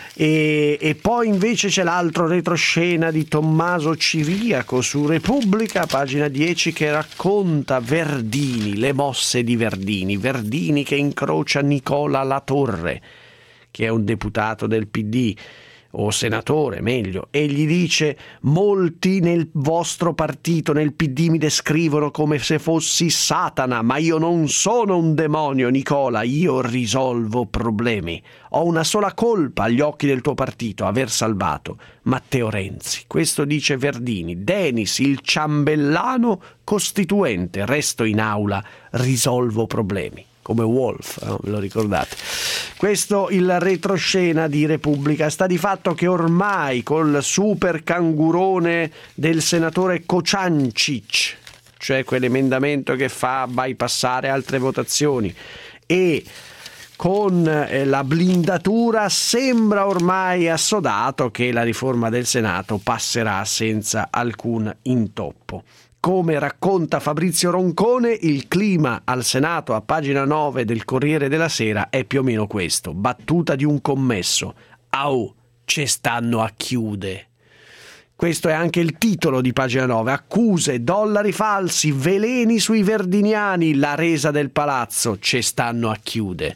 E, e poi invece c'è l'altro retroscena di Tommaso Ciriaco su Repubblica, pagina dieci, che racconta Verdini, le mosse di Verdini. Verdini che incrocia Nicola Latorre, che è un deputato del P D, o senatore meglio, e gli dice: molti nel vostro partito, nel P D, mi descrivono come se fossi Satana, ma io non sono un demonio, Nicola, io risolvo problemi. Ho una sola colpa agli occhi del tuo partito, aver salvato Matteo Renzi. Questo dice Verdini. Denis, il ciambellano costituente, resto in aula, risolvo problemi. Come Wolf, no? Ve lo ricordate? Questo il retroscena di Repubblica. Sta di fatto che ormai col super cangurone del senatore Kociancic, cioè quell'emendamento che fa bypassare altre votazioni, e con eh, la blindatura, sembra ormai assodato che la riforma del Senato passerà senza alcun intoppo. Come racconta Fabrizio Roncone, il clima al Senato a pagina nove del Corriere della Sera è più o meno questo. Battuta di un commesso. Au, ce stanno a chiude. Questo è anche il titolo di pagina nove. Accuse, dollari falsi, veleni sui verdiniani, la resa del palazzo, ce stanno a chiude.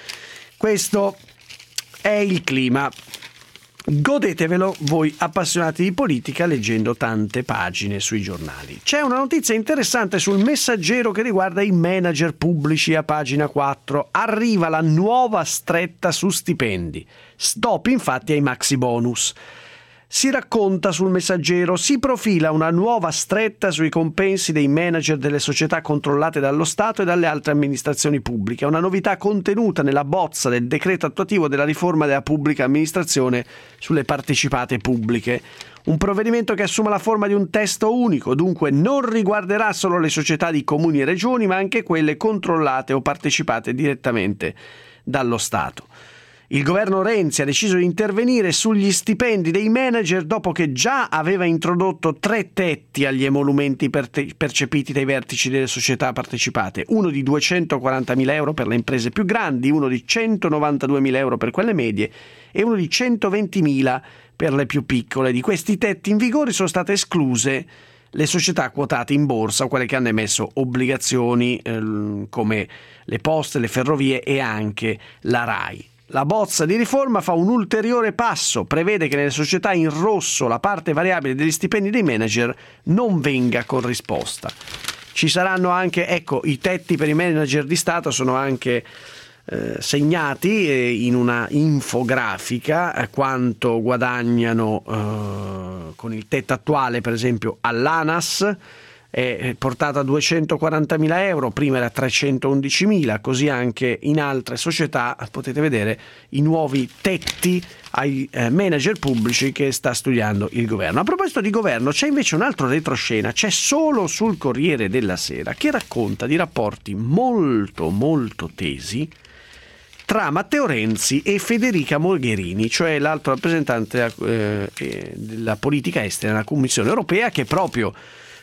Questo è il clima. Godetevelo voi appassionati di politica leggendo tante pagine sui giornali. C'è una notizia interessante sul Messaggero che riguarda i manager pubblici a pagina quattro. Arriva la nuova stretta su stipendi. Stop infatti ai maxi bonus. Si racconta sul Messaggero, si profila una nuova stretta sui compensi dei manager delle società controllate dallo Stato e dalle altre amministrazioni pubbliche. Una novità contenuta nella bozza del decreto attuativo della riforma della pubblica amministrazione sulle partecipate pubbliche. Un provvedimento che assume la forma di un testo unico, dunque non riguarderà solo le società di comuni e regioni, ma anche quelle controllate o partecipate direttamente dallo Stato. Il governo Renzi ha deciso di intervenire sugli stipendi dei manager dopo che già aveva introdotto tre tetti agli emolumenti percepiti dai vertici delle società partecipate, uno di duecentoquarantamila euro per le imprese più grandi, uno di centonovantaduemila euro per quelle medie e uno di centoventimila per le più piccole. Di questi tetti in vigore sono state escluse le società quotate in borsa o quelle che hanno emesso obbligazioni eh, come le poste, le ferrovie e anche la RAI. La bozza di riforma fa un ulteriore passo, prevede che nelle società in rosso la parte variabile degli stipendi dei manager non venga corrisposta. Ci saranno anche, ecco, i tetti per i manager di Stato sono anche eh, segnati eh, in una infografica, eh, quanto guadagnano eh, con il tetto attuale, per esempio all'ANAS, è portata a duecentoquarantamila euro, prima era trecentoundicimila, così anche in altre società potete vedere i nuovi tetti ai eh, manager pubblici che sta studiando il governo. A proposito di governo, c'è invece un altro retroscena, c'è solo sul Corriere della Sera, che racconta di rapporti molto molto tesi tra Matteo Renzi e Federica Mogherini, cioè l'altro rappresentante eh, della politica estera nella Commissione europea, che proprio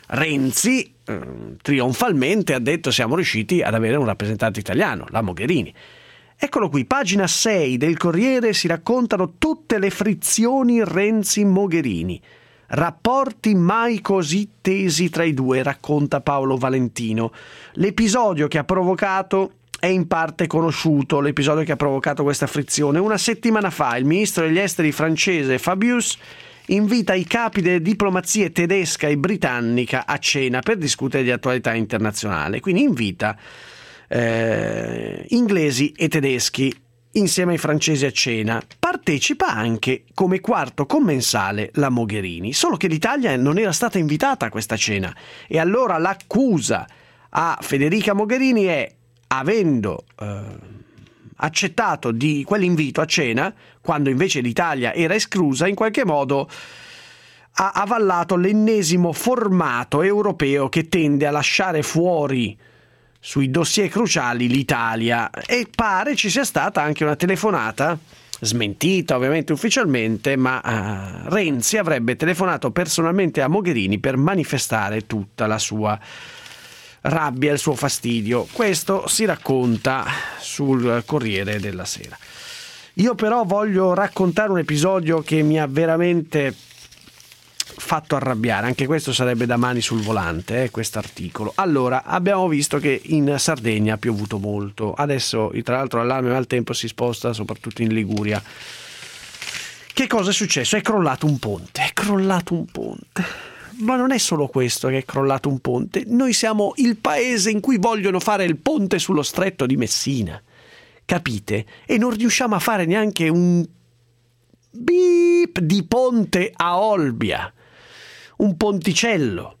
Renzi eh, trionfalmente ha detto: siamo riusciti ad avere un rappresentante italiano, la Mogherini. Eccolo qui, pagina sei del Corriere, si raccontano tutte le frizioni Renzi-Mogherini. Rapporti mai così tesi tra i due, racconta Paolo Valentino. L'episodio che ha provocato è in parte conosciuto, l'episodio che ha provocato questa frizione. Una settimana fa il ministro degli esteri francese Fabius invita i capi delle diplomazie tedesca e britannica a cena per discutere di attualità internazionale. Quindi invita eh, inglesi e tedeschi insieme ai francesi a cena. Partecipa anche come quarto commensale la Mogherini, solo che l'Italia non era stata invitata a questa cena, e allora l'accusa a Federica Mogherini è: avendo eh, accettato di quell'invito a cena, quando invece l'Italia era esclusa, in qualche modo ha avallato l'ennesimo formato europeo che tende a lasciare fuori sui dossier cruciali l'Italia. E pare ci sia stata anche una telefonata, smentita ovviamente ufficialmente, ma uh, Renzi avrebbe telefonato personalmente a Mogherini per manifestare tutta la sua rabbia e il suo fastidio. Questo si racconta sul Corriere della Sera. Io però voglio raccontare un episodio che mi ha veramente fatto arrabbiare. Anche questo sarebbe da mani sul volante, eh, quest'articolo. Allora, abbiamo visto che in Sardegna ha piovuto molto. Adesso, tra l'altro, l'allarme maltempo si sposta soprattutto in Liguria. Che cosa è successo? È crollato un ponte. È crollato un ponte. Ma non è solo questo che è crollato un ponte. Noi siamo il paese in cui vogliono fare il ponte sullo stretto di Messina. Capite? E non riusciamo a fare neanche un beep di ponte a Olbia. Un ponticello.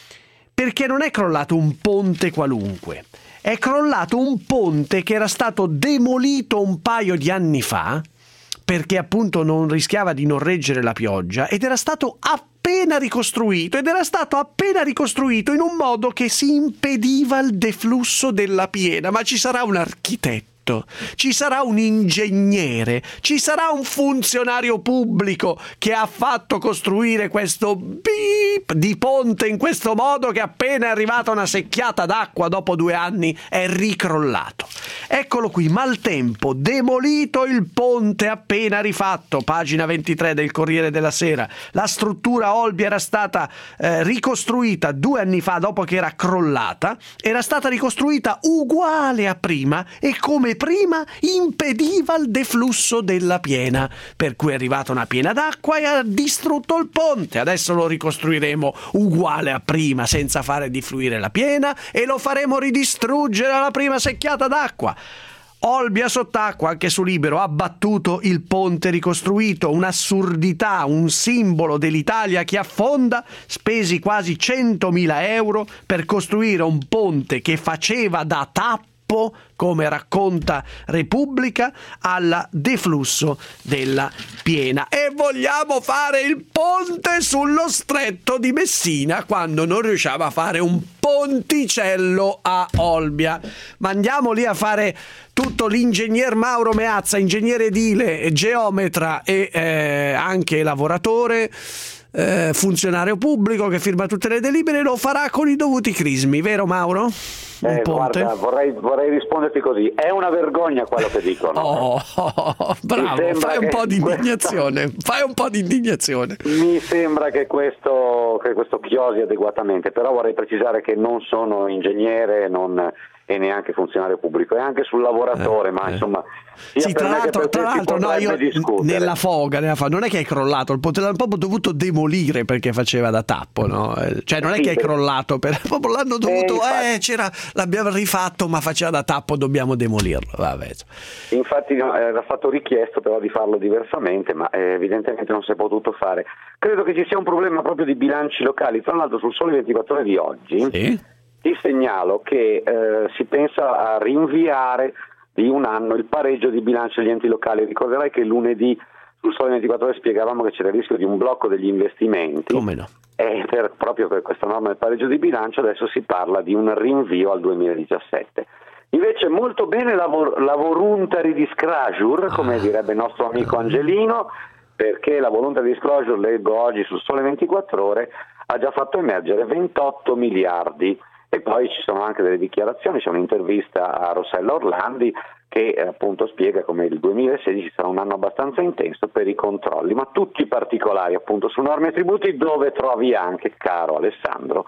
Perché non è crollato un ponte qualunque. È crollato un ponte che era stato demolito un paio di anni fa, perché appunto non rischiava di non reggere la pioggia, ed era stato appena ricostruito, ed era stato appena ricostruito in un modo che si impediva il deflusso della piena. Ma ci sarà un architetto, ci sarà un ingegnere, ci sarà un funzionario pubblico che ha fatto costruire questo beep di ponte in questo modo, che appena è arrivata una secchiata d'acqua dopo due anni è ricrollato. Eccolo qui, maltempo, demolito il ponte appena rifatto, pagina ventitré del Corriere della Sera. La struttura Olbia era stata eh, ricostruita due anni fa dopo che era crollata, era stata ricostruita uguale a prima e come prima impediva il deflusso della piena, per cui è arrivata una piena d'acqua e ha distrutto il ponte. Adesso lo ricostruiremo uguale a prima senza fare defluire la piena e lo faremo ridistruggere alla prima secchiata d'acqua. Olbia sott'acqua, anche su Libero, ha battuto il ponte ricostruito, un'assurdità, un simbolo dell'Italia che affonda, spesi quasi centomila euro per costruire un ponte che faceva da tappo, come racconta Repubblica, al deflusso della piena. E vogliamo fare il ponte sullo stretto di Messina quando non riusciamo a fare un ponticello a Olbia. Ma andiamo lì a fare tutto l'ingegner Mauro Meazza, ingegnere edile, geometra e eh, anche lavoratore, eh, funzionario pubblico che firma tutte le delibere, lo farà con i dovuti crismi, vero Mauro? Eh, guarda, vorrei, vorrei risponderti così: è una vergogna quello che dicono. Oh, oh, bravo, fai un po' di indignazione, questo... fai un po' di indignazione. Mi sembra che questo, che questo chiosi adeguatamente, però vorrei precisare che non sono ingegnere, non e neanche funzionario pubblico, e anche sul lavoratore, eh, ma eh. insomma sì, tra l'altro, tra l'altro no, io nella foga, nella foga non è che è crollato il ponte, l'hanno proprio dovuto demolire perché faceva da tappo, no? Cioè non è sì, che è crollato, per, proprio l'hanno dovuto eh, eh c'era, l'abbiamo rifatto ma faceva da tappo, dobbiamo demolirlo. Vabbè. Infatti no, era stato richiesto però di farlo diversamente, ma eh, evidentemente non si è potuto fare. Credo che ci sia un problema proprio di bilanci locali. Tra l'altro sul Sole ventiquattro Ore di oggi sì? Ti segnalo che eh, si pensa a rinviare di un anno il pareggio di bilancio degli enti locali. Ricorderai che lunedì sul Sole ventiquattro Ore spiegavamo che c'era il rischio di un blocco degli investimenti. Come no? E per, proprio per questa norma del pareggio di bilancio adesso si parla di un rinvio al duemiladiciassette. Invece molto bene la, la voluntary disclosure, come direbbe il nostro amico Angelino, perché la voluntary disclosure, leggo oggi sul Sole ventiquattro Ore, ha già fatto emergere ventotto miliardi. E poi ci sono anche delle dichiarazioni, c'è un'intervista a Rossella Orlandi che eh, appunto spiega come il duemilasedici sarà un anno abbastanza intenso per i controlli, ma tutti i particolari appunto su norme e tributi, dove trovi anche, caro Alessandro,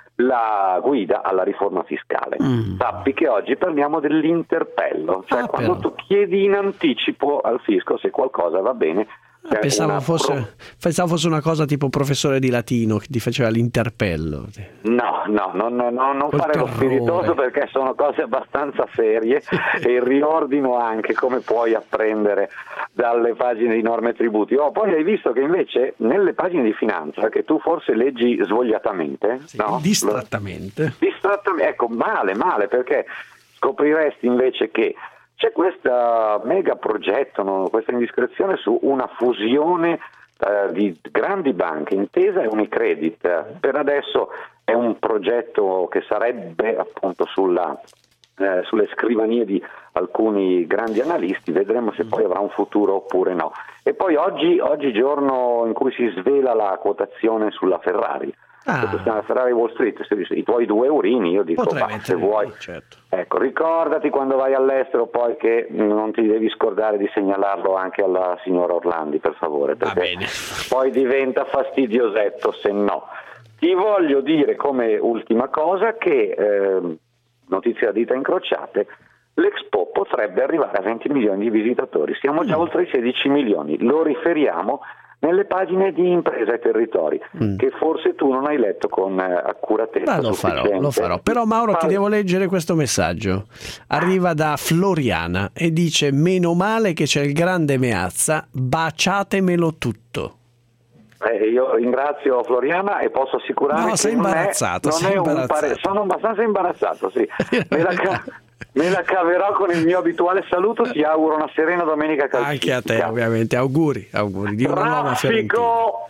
la guida alla riforma fiscale. Mm. Sappi che oggi parliamo dell'interpello, cioè ah, quando però. tu chiedi in anticipo al fisco se qualcosa va bene Ah, pensavo, una fosse, pro... pensavo fosse una cosa tipo professore di latino che ti faceva l'interpello. No, no, no, no, no non Col fare lo terrore. spiritoso, perché sono cose abbastanza serie e il riordino anche, come puoi apprendere dalle pagine di norme e tributi. Oh, poi hai visto che invece nelle pagine di finanza, che tu forse leggi svogliatamente, Sì, no? distrattamente. Distrattamente, ecco, male, male, perché scopriresti invece che c'è questo mega progetto, no? Questa indiscrezione su una fusione eh, di grandi banche, Intesa e Unicredit. Per adesso è un progetto che sarebbe appunto sulla, eh, sulle scrivanie di alcuni grandi analisti, vedremo se poi avrà un futuro oppure no. E poi oggi, oggi giorno in cui si svela la quotazione sulla Ferrari. Ah. La Ferrari Wall Street, se dice, i tuoi due eurini, io dico, Potrei bah, se metterli, vuoi, certo. ecco, ricordati quando vai all'estero poi che non ti devi scordare di segnalarlo anche alla signora Orlandi, per favore, perché poi diventa fastidiosetto se no. Ti voglio dire come ultima cosa che, eh, notizia a dita incrociate, l'Expo potrebbe arrivare a venti milioni di visitatori, siamo già mm. oltre i sedici milioni, lo riferiamo nelle pagine di Impresa e Territori, mm. che forse tu non hai letto con eh, accuratezza. Ma lo farò, lo farò. Però Mauro, ti devo leggere questo messaggio. Arriva da Floriana e dice: meno male che c'è il grande Meazza, baciatemelo tutto. Eh, io ringrazio Floriana e posso assicurare no, che sei non imbarazzato, è, non sei è un imbarazzato. pare... sono abbastanza imbarazzato, sì. Me la, ca... Me la caverò con il mio abituale saluto, ti auguro una serena domenica calcistica. Anche a te, ovviamente, auguri, auguri di una nuova Fiorentina.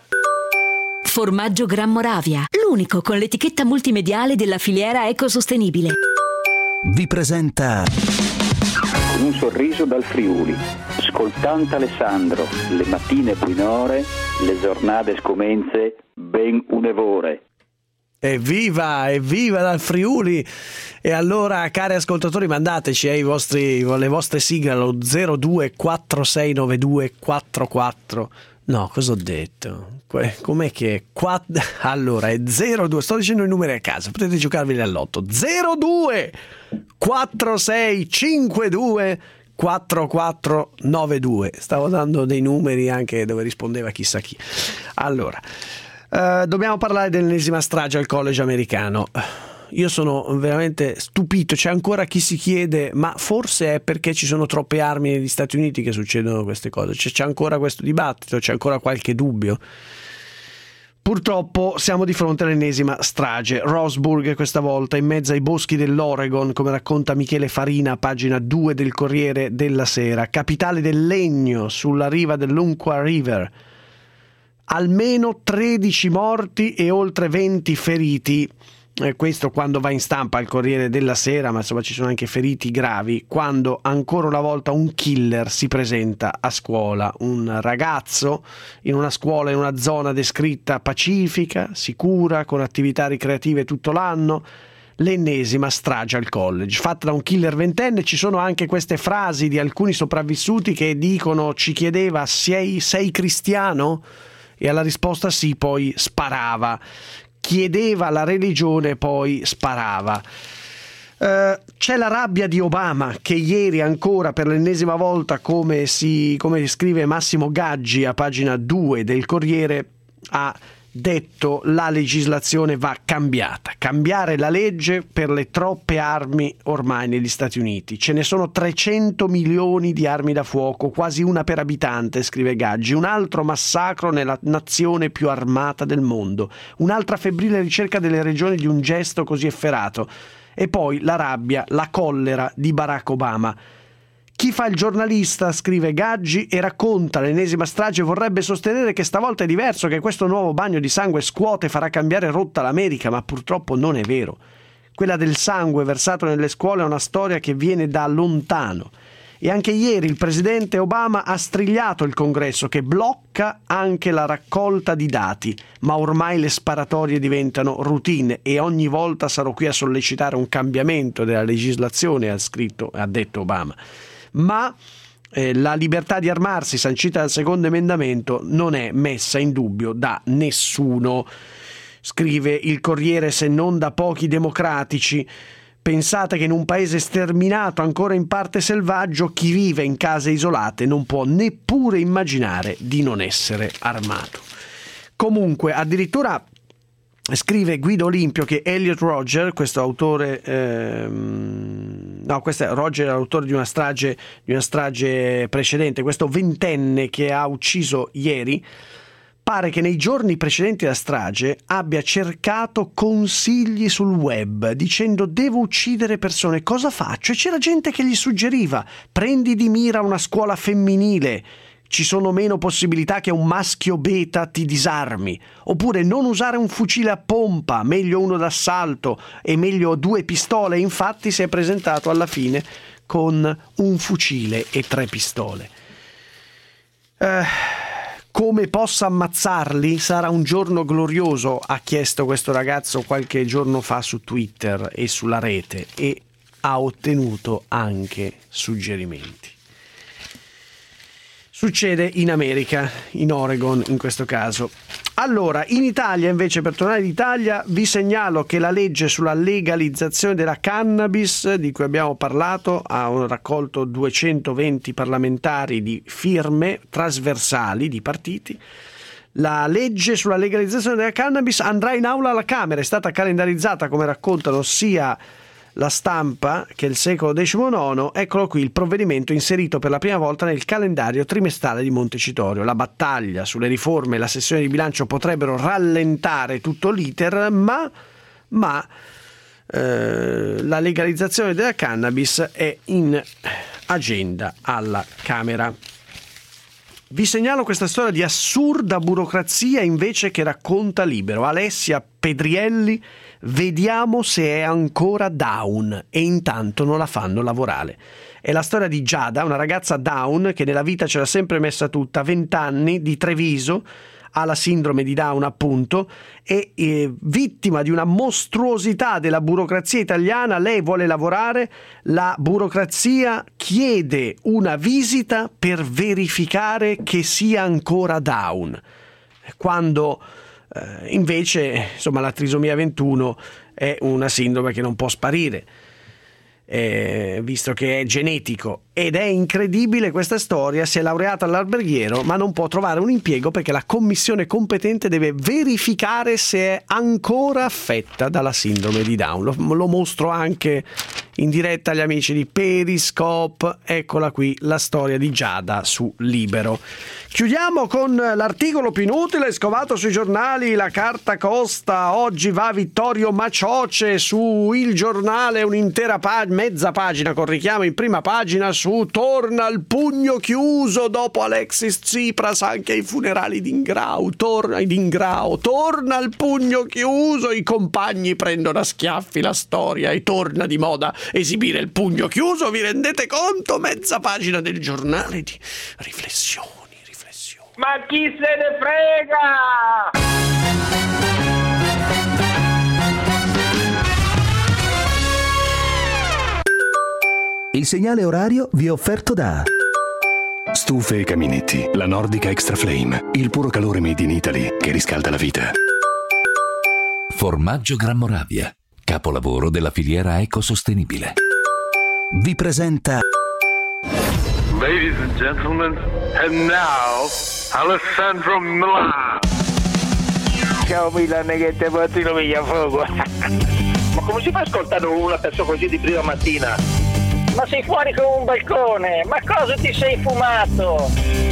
Formaggio Gran Moravia, l'unico con l'etichetta multimediale della filiera ecosostenibile. Vi presenta Con un sorriso dal Friuli, scoltante Alessandro, le mattine buonore, le giornate scomenze, ben un'evore. Evviva, evviva dal Friuli! E allora, cari ascoltatori, mandateci eh, i vostri, le vostre sigle allo zero due quattro sei nove due quattro quattro. No, cosa ho detto? Com'è che è? Quatt... Allora, è zero due, sto dicendo i numeri a caso, potete giocarveli all'otto. zero due quattro sei cinque due quattro quattro nove due. Stavo dando dei numeri anche dove rispondeva chissà chi. Allora, Uh, dobbiamo parlare dell'ennesima strage al college americano. Io sono veramente stupito, c'è ancora chi si chiede ma forse è perché ci sono troppe armi negli Stati Uniti che succedono queste cose, c'è, c'è ancora questo dibattito, c'è ancora qualche dubbio. Purtroppo siamo di fronte all'ennesima strage. Roseburg questa volta in mezzo ai boschi dell'Oregon, come racconta Michele Farina, pagina due del Corriere della Sera, capitale del legno sulla riva dell'Umpqua River. Almeno tredici morti e oltre venti feriti, eh, questo quando va in stampa il Corriere della Sera, ma insomma ci sono anche feriti gravi, quando ancora una volta un killer si presenta a scuola, un ragazzo in una scuola in una zona descritta pacifica, sicura, con attività ricreative tutto l'anno. L'ennesima strage al college, fatta da un killer ventenne. Ci sono anche queste frasi di alcuni sopravvissuti che dicono: ci chiedeva sei, sei cristiano? E alla risposta sì, poi sparava. Chiedeva la religione, poi sparava. Uh, c'è la rabbia di Obama, che ieri ancora per l'ennesima volta, come, si, come scrive Massimo Gaggi a pagina due del Corriere, ha detto: la legislazione va cambiata, cambiare la legge per le troppe armi ormai negli Stati Uniti. Ce ne sono trecento milioni di armi da fuoco, quasi una per abitante, scrive Gaggi, un altro massacro nella nazione più armata del mondo, un'altra febbrile ricerca delle regioni di un gesto così efferato, e poi la rabbia, la collera di Barack Obama. Chi fa il giornalista, scrive Gaggi, e racconta l'ennesima strage vorrebbe sostenere che stavolta è diverso, che questo nuovo bagno di sangue scuote farà cambiare rotta l'America, ma purtroppo non è vero. Quella del sangue versato nelle scuole è una storia che viene da lontano. E anche ieri il presidente Obama ha strigliato il Congresso, che blocca anche la raccolta di dati, ma ormai le sparatorie diventano routine e ogni volta sarò qui a sollecitare un cambiamento della legislazione, ha scritto, ha detto Obama. Ma eh, la libertà di armarsi sancita dal secondo emendamento non è messa in dubbio da nessuno, scrive il Corriere, se non da pochi democratici. Pensate che in un paese sterminato, ancora in parte selvaggio, chi vive in case isolate non può neppure immaginare di non essere armato. Comunque, addirittura scrive Guido Olimpio che Elliot Rodger, questo autore, ehm, no, questo è Rodger, è l'autore di una strage, di una strage precedente, questo ventenne che ha ucciso ieri, pare che nei giorni precedenti alla strage abbia cercato consigli sul web dicendo devo uccidere persone, cosa faccio? E c'era gente che gli suggeriva prendi di mira una scuola femminile, ci sono meno possibilità che un maschio beta ti disarmi, oppure non usare un fucile a pompa, meglio uno d'assalto e meglio due pistole. Infatti si è presentato alla fine con un fucile e tre pistole. Eh, come possa ammazzarli? Sarà un giorno glorioso, ha chiesto questo ragazzo qualche giorno fa su Twitter e sulla rete, e ha ottenuto anche suggerimenti. Succede in America, in Oregon in questo caso. Allora, in Italia invece, per tornare in Italia, vi segnalo che la legge sulla legalizzazione della cannabis, di cui abbiamo parlato, ha raccolto duecentoventi parlamentari di firme trasversali di partiti. La legge sulla legalizzazione della cannabis andrà in aula alla Camera, è stata calendarizzata, come raccontano sia La Stampa che il Secolo diciannove. Eccolo qui il provvedimento inserito per la prima volta nel calendario trimestrale di Montecitorio. La battaglia sulle riforme e la sessione di bilancio potrebbero rallentare tutto l'iter, ma, ma eh, la legalizzazione della cannabis è in agenda alla Camera. Vi segnalo questa storia di assurda burocrazia invece che racconta Libero. Alessia Pedrielli, vediamo se è ancora down, e intanto non la fanno lavorare. È la storia di Giada, una ragazza down che nella vita ce l'ha sempre messa tutta, venti anni, di Treviso, ha la sindrome di Down appunto, e eh, vittima di una mostruosità della burocrazia italiana. Lei vuole lavorare, la burocrazia chiede una visita per verificare che sia ancora down, quando eh, invece insomma la trisomia ventuno è una sindrome che non può sparire, eh, visto che è genetico. Ed è incredibile questa storia. Si è laureata all'alberghiero ma non può trovare un impiego perché la commissione competente deve verificare se è ancora affetta dalla sindrome di Down. Lo, lo mostro anche in diretta agli amici di Periscope. Eccola qui la storia di Giada su Libero. Chiudiamo con l'articolo più inutile scovato sui giornali. La carta costa, oggi va Vittorio Macioce su Il Giornale, un'intera pagina, mezza pagina con richiamo in prima pagina su torna il pugno chiuso dopo Alexis Tsipras anche ai funerali di Ingrao. Torna di Ingrao, torna il pugno chiuso, i compagni prendono a schiaffi la storia e torna di moda esibire il pugno chiuso. Vi rendete conto? Mezza pagina del Giornale di riflessioni, riflessioni. Ma chi se ne frega? Il segnale orario vi è offerto da Stufe e Caminetti, la Nordica Extra Flame, il puro calore made in Italy che riscalda la vita. Formaggio Gran Moravia, capolavoro della filiera ecosostenibile. Vi presenta Ladies and gentlemen, and now Alessandro Milan. Ciao Milan, che te porti lo via fuoco. Ma come si fa a ascoltare una persona così di prima mattina? Ma sei fuori con un balcone, ma cosa ti sei fumato?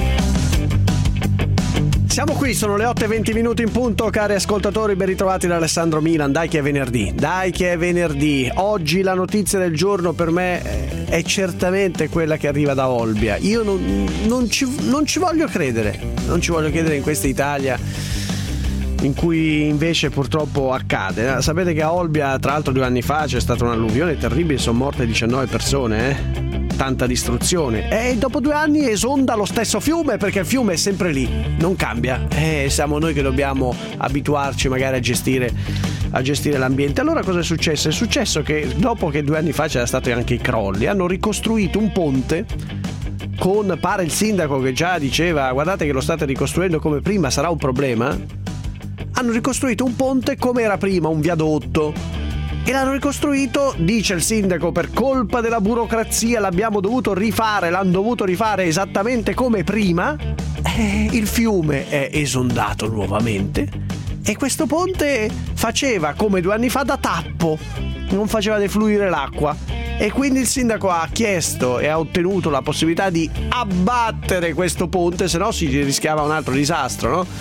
Siamo qui, sono le otto e venti minuti in punto, cari ascoltatori, ben ritrovati da Alessandro Milan. Dai che è venerdì, dai che è venerdì. Oggi la notizia del giorno per me è certamente quella che arriva da Olbia. Io non, non, ci, non ci voglio credere, non ci voglio credere in questa Italia in cui invece purtroppo accade. Sapete che a Olbia, tra l'altro due anni fa, c'è stata un'alluvione terribile, sono morte diciannove persone, eh? Tanta distruzione, e dopo due anni esonda lo stesso fiume, perché il fiume è sempre lì, non cambia, e eh, siamo noi che dobbiamo abituarci magari a gestire a gestire l'ambiente. Allora cosa è successo? È successo che dopo che due anni fa c'era stato anche i crolli, hanno ricostruito un ponte con, pare il sindaco che già diceva guardate che lo state ricostruendo come prima, sarà un problema. Hanno ricostruito un ponte come era prima, un viadotto, e l'hanno ricostruito, dice il sindaco, per colpa della burocrazia l'abbiamo dovuto rifare, l'hanno dovuto rifare esattamente come prima. Eh, il fiume è esondato nuovamente e questo ponte faceva come due anni fa da tappo, non faceva defluire l'acqua, e quindi il sindaco ha chiesto e ha ottenuto la possibilità di abbattere questo ponte, se no si rischiava un altro disastro, no?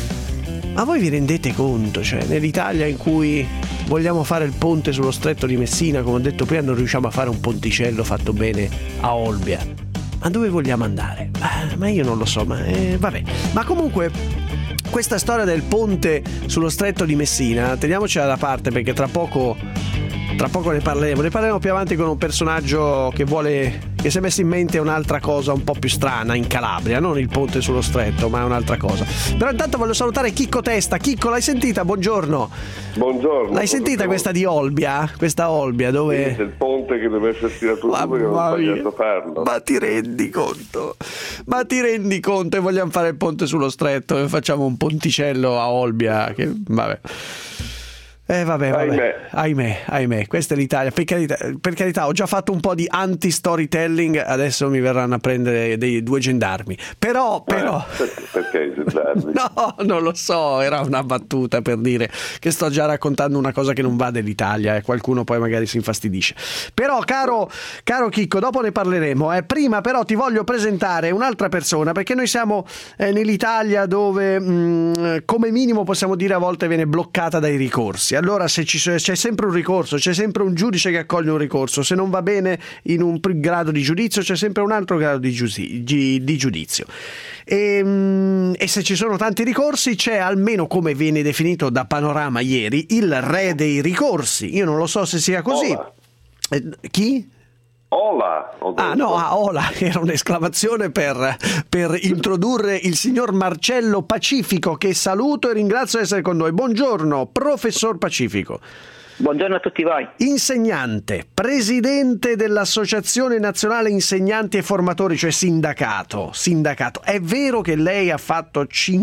Ma voi vi rendete conto, cioè nell'Italia in cui vogliamo fare il ponte sullo stretto di Messina, come ho detto prima, non riusciamo a fare un ponticello fatto bene a Olbia? Ma dove vogliamo andare? Ah, ma io non lo so, ma eh, vabbè. Ma comunque questa storia del ponte sullo stretto di Messina teniamocela da parte, perché tra poco tra poco ne parleremo ne parleremo più avanti con un personaggio che vuole che si è messo in mente un'altra cosa un po' più strana in Calabria, non il ponte sullo stretto, ma è un'altra cosa. Però intanto voglio salutare Chicco Testa. Chicco, l'hai sentita? Buongiorno. Buongiorno. L'hai sentita questa di Olbia? Questa Olbia dove sì, il ponte che deve essere tirato su perché non ho sbagliato a farlo. Ma ti rendi conto? Ma ti rendi conto? E vogliamo fare il ponte sullo stretto e facciamo un ponticello a Olbia che vabbè. Eh vabbè, vabbè. Ahimè. ahimè, ahimè, questa è l'Italia. Per carità, per carità, ho già fatto un po' di anti-storytelling, adesso mi verranno a prendere dei due gendarmi. Però, però... Eh, perché i gendarmi? No, non lo so, era una battuta per dire che sto già raccontando una cosa che non va dell'Italia e qualcuno poi magari si infastidisce. Però, caro, caro Chicco, dopo ne parleremo. Eh. Prima però ti voglio presentare un'altra persona, perché noi siamo eh, nell'Italia dove mh, come minimo possiamo dire a volte viene bloccata dai ricorsi. Allora se ci, c'è sempre un ricorso, c'è sempre un giudice che accoglie un ricorso, se non va bene in un grado di giudizio c'è sempre un altro grado di, giusi, di, di giudizio e, e se ci sono tanti ricorsi c'è almeno, come viene definito da Panorama ieri, il re dei ricorsi. Io non lo so se sia così. Eh, chi? Ola! Ah no, ah, Ola era un'esclamazione per, per introdurre il signor Marcello Pacifico, che saluto e ringrazio di essere con noi. Buongiorno, professor Pacifico. Buongiorno a tutti voi. Insegnante, presidente dell'Associazione Nazionale Insegnanti e Formatori, cioè sindacato. Sindacato. È vero che lei ha fatto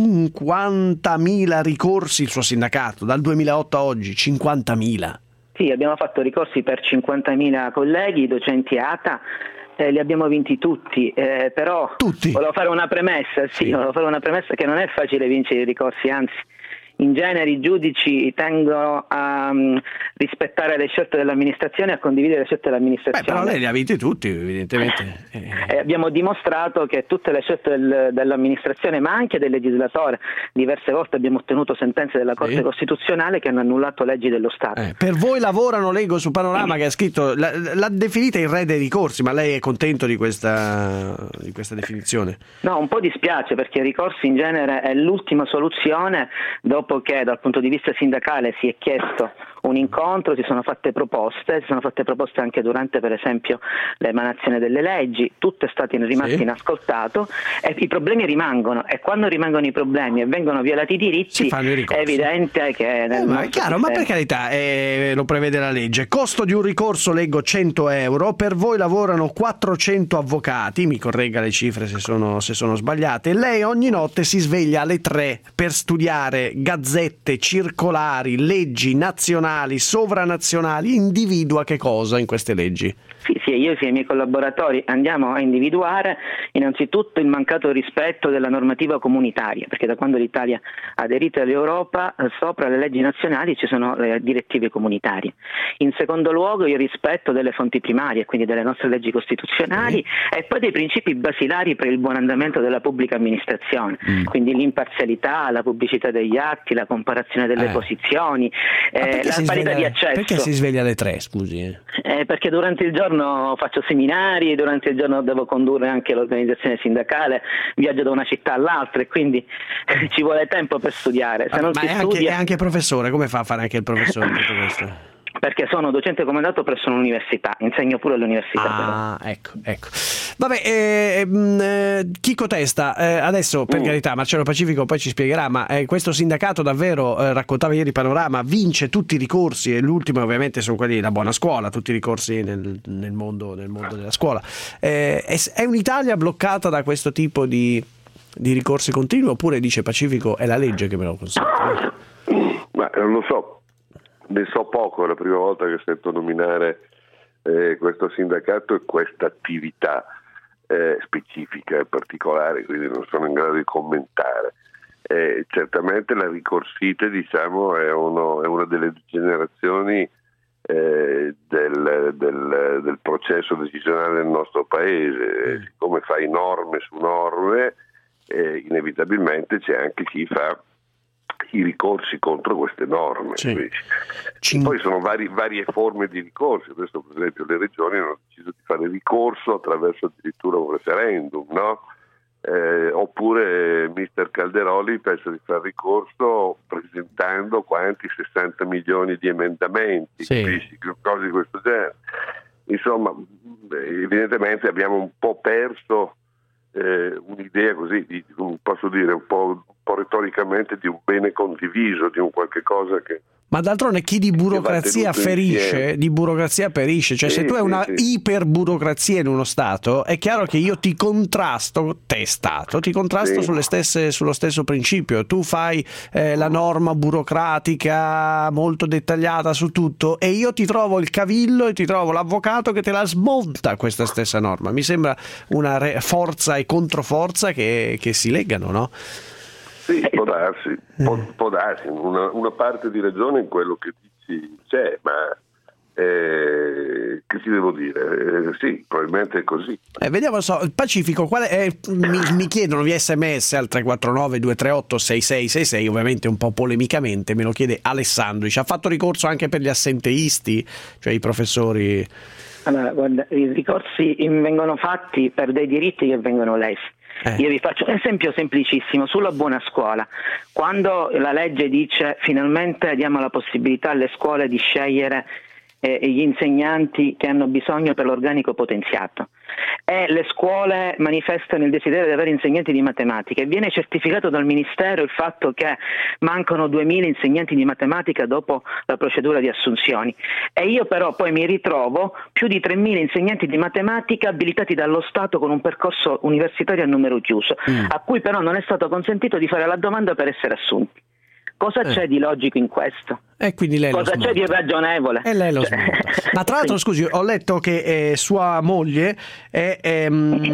cinquantamila ricorsi, il suo sindacato, dal duemilaotto a oggi, cinquantamila? Sì, abbiamo fatto ricorsi per cinquantamila colleghi, docenti A T A, eh, li abbiamo vinti tutti, eh, però tutti. volevo fare una premessa, sì, sì, volevo fare una premessa che non è facile vincere i ricorsi, anzi in genere i giudici tendono a um, rispettare le scelte dell'amministrazione e a condividere le scelte dell'amministrazione. Beh, però lei li ha vinti tutti, evidentemente. E abbiamo dimostrato che tutte le scelte del, dell'amministrazione, ma anche del legislatore, diverse volte abbiamo ottenuto sentenze della Corte sì. Costituzionale che hanno annullato leggi dello Stato. Eh, per voi lavorano, leggo su Panorama che ha scritto, l'ha definita il re dei ricorsi, ma lei è contento di questa, di questa definizione? No, un po' dispiace, perché i ricorsi in genere è l'ultima soluzione dopo Dopo che dal punto di vista sindacale si è chiesto un incontro, si sono fatte proposte, si sono fatte proposte anche durante per esempio l'emanazione delle leggi, tutto è stato rimasto sì. inascoltato e i problemi rimangono, e quando rimangono i problemi e vengono violati i diritti è evidente che nel eh, ma è chiaro, sistema... ma per carità eh, lo prevede la legge. Costo di un ricorso leggo cento euro, per voi lavorano quattrocento avvocati, mi corregga le cifre se sono, se sono sbagliate, lei ogni notte si sveglia alle tre per studiare gazzette, circolari, leggi nazionali, sovranazionali, individua che cosa in queste leggi? Sì, sì, io e i miei collaboratori andiamo a individuare innanzitutto il mancato rispetto della normativa comunitaria, perché da quando l'Italia ha aderito all'Europa, sopra le leggi nazionali ci sono le direttive comunitarie. In secondo luogo il rispetto delle fonti primarie, quindi delle nostre leggi costituzionali, mm. e poi dei principi basilari per il buon andamento della pubblica amministrazione, mm. quindi l'imparzialità, la pubblicità degli atti, la comparazione delle eh. posizioni, eh, la parità di accesso. Perché si sveglia alle tre, scusi? Eh? Eh, perché durante il giorno faccio seminari, durante il giorno devo condurre anche l'organizzazione sindacale, viaggio da una città all'altra e quindi ci vuole tempo per studiare. Se ah, non ma si è, studia... anche, è anche professore, come fa a fare anche il professore tutto questo? Perché sono docente comandato presso un'università, insegno pure all'università. Ah, però. ecco, ecco. Vabbè, eh, eh, Chicco Testa, eh, adesso per mm. carità, Marcello Pacifico poi ci spiegherà, ma eh, questo sindacato davvero, eh, raccontava ieri Panorama, vince tutti i ricorsi, e l'ultimo ovviamente sono quelli della buona scuola, tutti i ricorsi nel, nel, mondo, nel mondo della scuola. Eh, è, è un'Italia bloccata da questo tipo di, di ricorsi continui, oppure dice Pacifico è la legge che me lo consente? Ma non lo so. ne so poco, è la prima volta che sento nominare eh, questo sindacato e questa attività eh, specifica e particolare, quindi non sono in grado di commentare. Eh, certamente la Ricorsite, diciamo, è, uno, è una delle generazioni eh, del, del, del processo decisionale del nostro paese. Mm. Siccome fai norme su norme, eh, inevitabilmente c'è anche chi fa i ricorsi contro queste norme. Sì. Cin- Poi sono vari, varie forme di ricorso. Adesso per esempio le regioni hanno deciso di fare ricorso attraverso addirittura un referendum, no? Eh, oppure mister Calderoli pensa di fare ricorso presentando quanti sessanta milioni di emendamenti, sì. capisci? Cose di questo genere. Insomma, evidentemente abbiamo un po' perso eh, un'idea così, di, posso dire, un po', un po' retoricamente di un bene condiviso, di un qualche cosa che... Ma d'altronde chi di burocrazia ferisce, di burocrazia perisce, cioè sì, se tu hai sì, una sì. iperburocrazia in uno Stato, è chiaro che io ti contrasto, te Stato, ti contrasto sì. sulle stesse, sullo stesso principio. Tu fai eh, la norma burocratica molto dettagliata su tutto e io ti trovo il cavillo e ti trovo l'avvocato che te la smonta questa stessa norma. Mi sembra una re- forza e controforza che, che si legano, no? Sì, può darsi, può, può darsi, una, una parte di ragione in quello che dici c'è, ma eh, che ti devo dire? Eh, sì, probabilmente è così. Eh, vediamo, so, il Pacifico, qual è, eh, mi, mi chiedono via sms al tre quattro nove due tre otto sei sei sei sei, ovviamente un po' polemicamente, me lo chiede Alessandro, dice, ha fatto ricorso anche per gli assenteisti, cioè i professori? Allora, guarda, i ricorsi vengono fatti per dei diritti che vengono lesi. Eh. Io vi faccio un esempio semplicissimo sulla buona scuola. Quando la legge dice finalmente diamo la possibilità alle scuole di scegliere eh, gli insegnanti che hanno bisogno per l'organico potenziato e le scuole manifestano il desiderio di avere insegnanti di matematica e viene certificato dal Ministero il fatto che mancano duemila insegnanti di matematica dopo la procedura di assunzioni e io però poi mi ritrovo più di tremila insegnanti di matematica abilitati dallo Stato con un percorso universitario a numero chiuso, mm. a cui però non è stato consentito di fare la domanda per essere assunti. Cosa eh. c'è di logico in questo? E quindi lei Cosa lo c'è di irragionevole? E lei lo cioè... Ma tra l'altro, scusi, ho letto che eh, sua moglie è, è,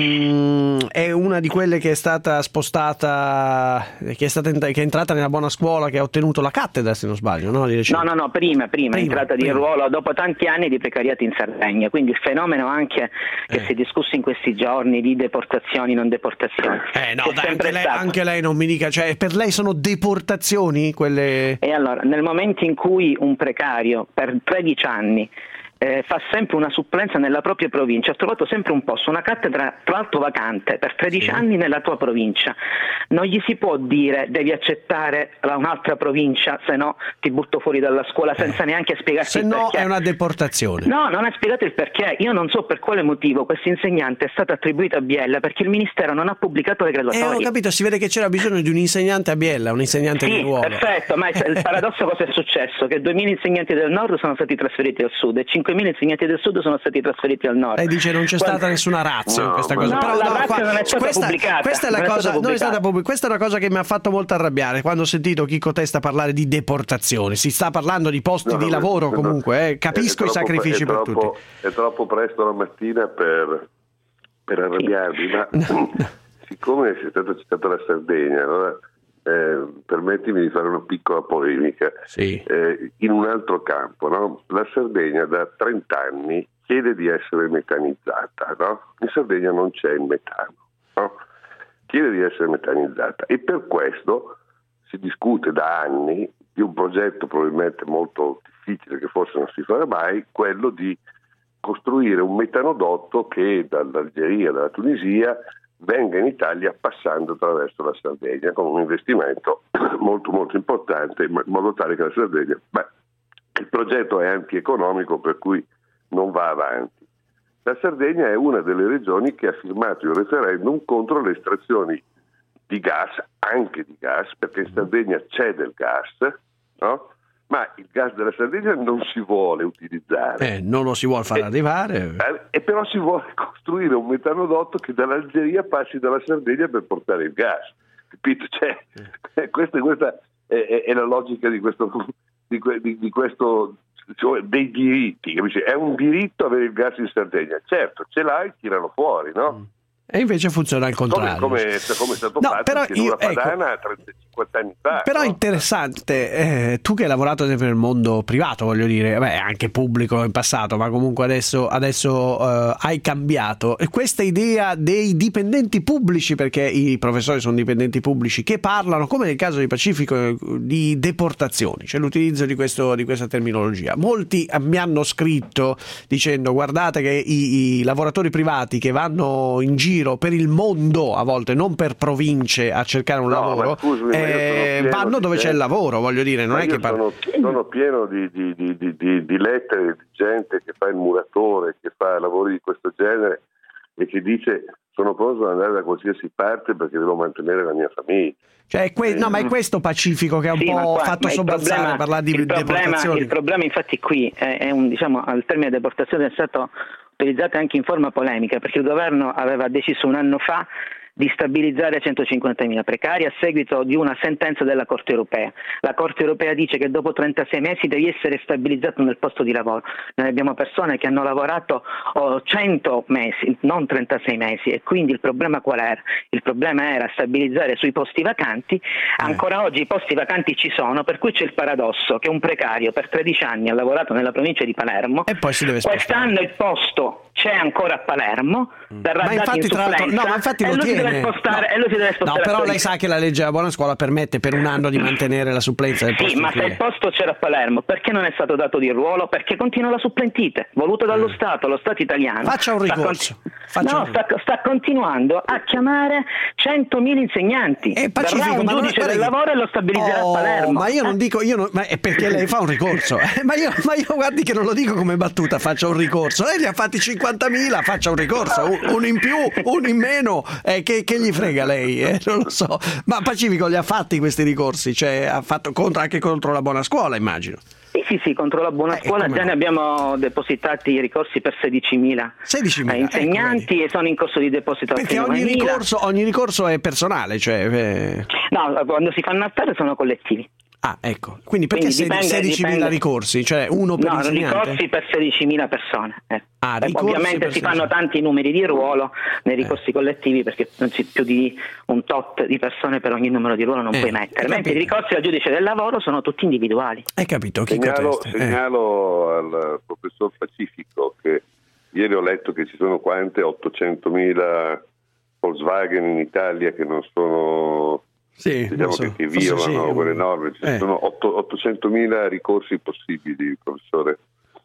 mm, è una di quelle che è stata spostata, che è stata che è entrata nella buona scuola, che ha ottenuto la cattedra, se non sbaglio, no? No, no, no, prima, prima, prima è entrata prima. di ruolo dopo tanti anni di precariato in Sardegna, quindi il fenomeno anche che eh. si è discusso in questi giorni di deportazioni, non deportazioni. Eh no, dai, anche, lei, anche lei non mi dica, cioè per lei sono deportazioni quelle... E allora, nel momento in cui un precario per tredici anni eh, fa sempre una supplenza nella propria provincia, ha trovato sempre un posto, una cattedra tra l'altro vacante per tredici sì. anni nella tua provincia, non gli si può dire devi accettare un'altra provincia, se no ti butto fuori dalla scuola, senza eh. neanche spiegarti se il no perché. È una deportazione. No, non ha spiegato il perché. Io non so per quale motivo questo insegnante è stato attribuito a Biella, perché il Ministero non ha pubblicato le graduatorie. Eh, ho capito, si vede che c'era bisogno di un insegnante a Biella, un insegnante sì, di ruolo. Perfetto, ma il paradosso cosa è successo? Che duemila insegnanti del nord sono stati trasferiti al sud e cinquemila insegnanti del sud sono stati trasferiti al nord. E dice non c'è Quando... stata nessuna razza no, in questa cosa. No, però la no, razza qua, non è stata questa, pubblicata. Questa è la non cosa, è non è stata pubblic- questa è una cosa che mi ha fatto molto arrabbiare quando ho sentito Chico Testa parlare di deportazione. Si sta parlando di posti no, di lavoro no, comunque, eh. capisco troppo, i sacrifici per troppo, tutti. È troppo presto la mattina per, per arrabbiarvi, ma no. siccome è stata citata la Sardegna, allora eh, permettimi di fare una piccola polemica sì. eh, in un altro campo, no? La Sardegna da trenta anni chiede di essere metanizzata, no? In Sardegna non c'è il metano, no? Chiede di essere metanizzata e per questo si discute da anni di un progetto probabilmente molto difficile che forse non si farà mai, quello di costruire un metanodotto che dall'Algeria, dalla Tunisia venga in Italia passando attraverso la Sardegna con un investimento molto molto importante in modo tale che la Sardegna, beh, il progetto è antieconomico per cui non va avanti. La Sardegna è una delle regioni che ha firmato il referendum contro le estrazioni di gas, anche di gas, perché in Sardegna c'è del gas, no? Ma il gas della Sardegna non si vuole utilizzare. Eh, non lo si vuole far e, arrivare. Eh, e però si vuole costruire un metanodotto che dall'Algeria passi dalla Sardegna per portare il gas. Capito? Cioè, eh. questa, questa è, è, è la logica di questo, di, di, di questo, cioè dei diritti, capisci? È un diritto avere il gas in Sardegna, certo, ce l'hai, tiralo fuori, no? E invece funziona al contrario. Come, come, come è stato no, fatto però in io, una Padana ecco, trenta cinquanta anni fa. Però è no? interessante, eh, tu che hai lavorato sempre nel mondo privato, voglio dire, beh, anche pubblico in passato, ma comunque adesso, adesso eh, hai cambiato. E questa idea dei dipendenti pubblici, perché i professori sono dipendenti pubblici, che parlano, come nel caso di Pacifico, di deportazioni, cioè l'utilizzo di, questo, di questa terminologia. Molti mi hanno scritto dicendo guardate che i, i lavoratori privati che vanno in giro per il mondo, a volte non per province, a cercare un no, lavoro, scusami, eh, vanno dove c'è il lavoro, voglio dire, non ma è che par- sono, sono pieno di, di, di, di, di, di lettere di gente che fa il muratore, che fa lavori di questo genere e che dice sono pronto ad andare da qualsiasi parte perché devo mantenere la mia famiglia. Cioè, que- no, ma è questo Pacifico che ha un sì, po' qua, fatto sobbalzare, parlare di il problema, deportazioni. il problema infatti qui è, è un, diciamo, il termine deportazione è stato utilizzato anche in forma polemica, perché il governo aveva deciso un anno fa di stabilizzare centocinquantamila precari a seguito di una sentenza della Corte europea. La Corte europea dice che dopo trentasei mesi devi essere stabilizzato nel posto di lavoro. Noi abbiamo persone che hanno lavorato oh, cento mesi, non trentasei mesi, e quindi il problema qual era? Il problema era stabilizzare sui posti vacanti. Ancora oggi i posti vacanti ci sono, per cui c'è il paradosso che un precario per tredici anni ha lavorato nella provincia di Palermo, e poi si deve spostare. Quest'anno il posto c'è ancora a Palermo, verrà ma dato in infatti, tra l'altro, supplenza, no, ma infatti e lo lui si tiene. deve spostare, No. e lui si deve spostare. No, però a lei sa che la legge della buona scuola permette per un anno di mantenere la supplenza del posto. Sì, ma in se cui il posto c'era a Palermo, perché non è stato dato di ruolo? Perché continua la supplentite, voluta dallo Mm. Stato, lo Stato italiano. Faccia un sta ricorso. con- Faccia no, un sta, sta continuando a chiamare centomila insegnanti. Eh, Pacifico, Verrà un ma non- giudice guarda del che- lavoro e lo stabilizzerà Oh, a Palermo. ma io non Eh? dico, io non, ma è perché lei fa un ricorso. Eh, ma, io, ma io guardi che non lo dico come battuta, faccia un ricorso. Lei li ha fatti cinquantamila, faccia un ricorso, un, uno in più, uno in meno. Eh, che, che gli frega lei? Eh? Non lo so. Ma Pacifico li ha fatti questi ricorsi? Cioè ha fatto contro, anche contro la buona scuola, immagino. Sì, sì, sì, contro la buona Eh, scuola come già no? ne abbiamo depositati i ricorsi per sedicimila, sedicimila eh, insegnanti, e sono in corso di deposito. Perché ogni ricorso, ogni ricorso è personale, cioè eh... No, quando si fanno alzare sono collettivi. Ah, ecco. Quindi perché Quindi dipende- sedicimila dipende- ricorsi? Cioè uno per No, insegnante? ricorsi per sedicimila persone. eh. Ah, Eh, ricorsi ovviamente per si fanno sedicimila. tanti numeri di ruolo nei ricorsi collettivi, perché non c'è più di un tot di persone per ogni numero di ruolo non Eh, puoi mettere, hai mentre i capito. ricorsi al giudice del lavoro sono tutti individuali. Hai capito? Chi Segnalo, contesta? Eh. segnalo al professor Pacifico che ieri ho letto che ci sono quante ottocentomila Volkswagen in Italia che non sono, Sì, diciamo, non so, che, che forse violano sì. quelle norme. Ci Eh. sono otto- ottocentomila ricorsi possibili, professore.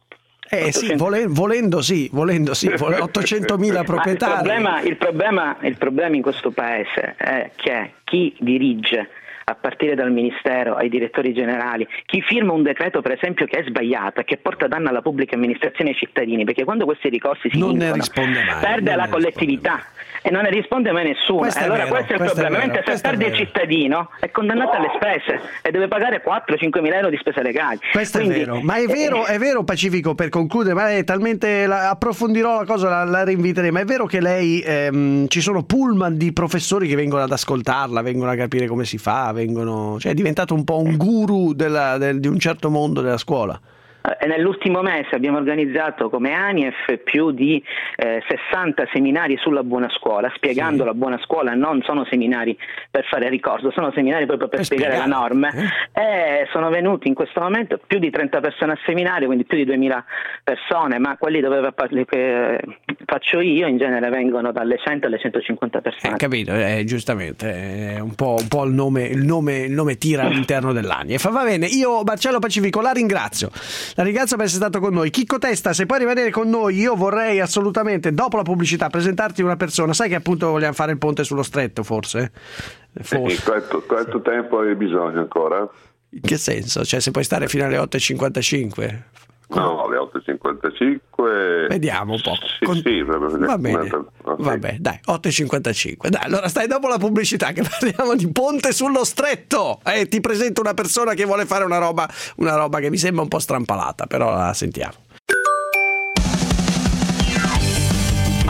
Eh sì, vole- volendo sì, volendo sì, vole- ottocentomila Ma il proprietari. problema, il, problema, il problema in questo paese è che chi dirige, a partire dal Ministero ai direttori generali, chi firma un decreto per esempio che è sbagliato e che porta danno alla pubblica amministrazione e ai cittadini, perché quando questi ricorsi si Non ne vincono, risponde mai, perde non la ne collettività e non ne risponde mai nessuno. Questo E è allora vero, questo è il questo è problema, vero, mentre se questo è perde il vero. cittadino è condannato alle spese e deve pagare quattro-cinquemila euro di spese legali. Questo Quindi, è vero, ma è vero, è vero Pacifico, per concludere, ma è talmente la, approfondirò la cosa, la, la rinviterei, ma è vero che lei ehm, ci sono pullman di professori che vengono ad ascoltarla, vengono a capire come si fa, vengono, cioè è diventato un po' un guru della, del, di un certo mondo della scuola. E nell'ultimo mese abbiamo organizzato come ANIEF più di eh, sessanta seminari sulla buona scuola, spiegando Sì. la buona scuola. Non sono seminari per fare ricorso, sono seminari proprio per, Per spiegare, spiegare, la norma. eh? E sono venuti in questo momento più di trenta persone a seminario, quindi più di duemila persone, ma quelli dove che faccio io in genere vengono dalle cento alle centocinquanta persone. Eh, capito, eh, giustamente, è un po', un po' il nome, il nome, il nome tira all'interno dell'ANIEF. Va bene, io Marcello Pacifico la ringrazio. La ringrazio per essere stato con noi. Chicco Testa, se puoi rimanere con noi, io vorrei assolutamente, dopo la pubblicità, presentarti una persona. Sai che appunto vogliamo fare il ponte sullo stretto, forse? Forse. E quanto, quanto tempo hai bisogno ancora? In che senso? Cioè, se puoi stare fino alle otto e cinquantacinque? No, alle otto e cinquantacinque. Vediamo un po'. Sì, Con- sì, proprio- Va bene, ok. vabbè, dai, otto e cinquantacinque. Dai, allora stai dopo la pubblicità che parliamo di ponte sullo stretto. E ti presento una persona che vuole fare una roba, una roba che mi sembra un po' strampalata, però la sentiamo.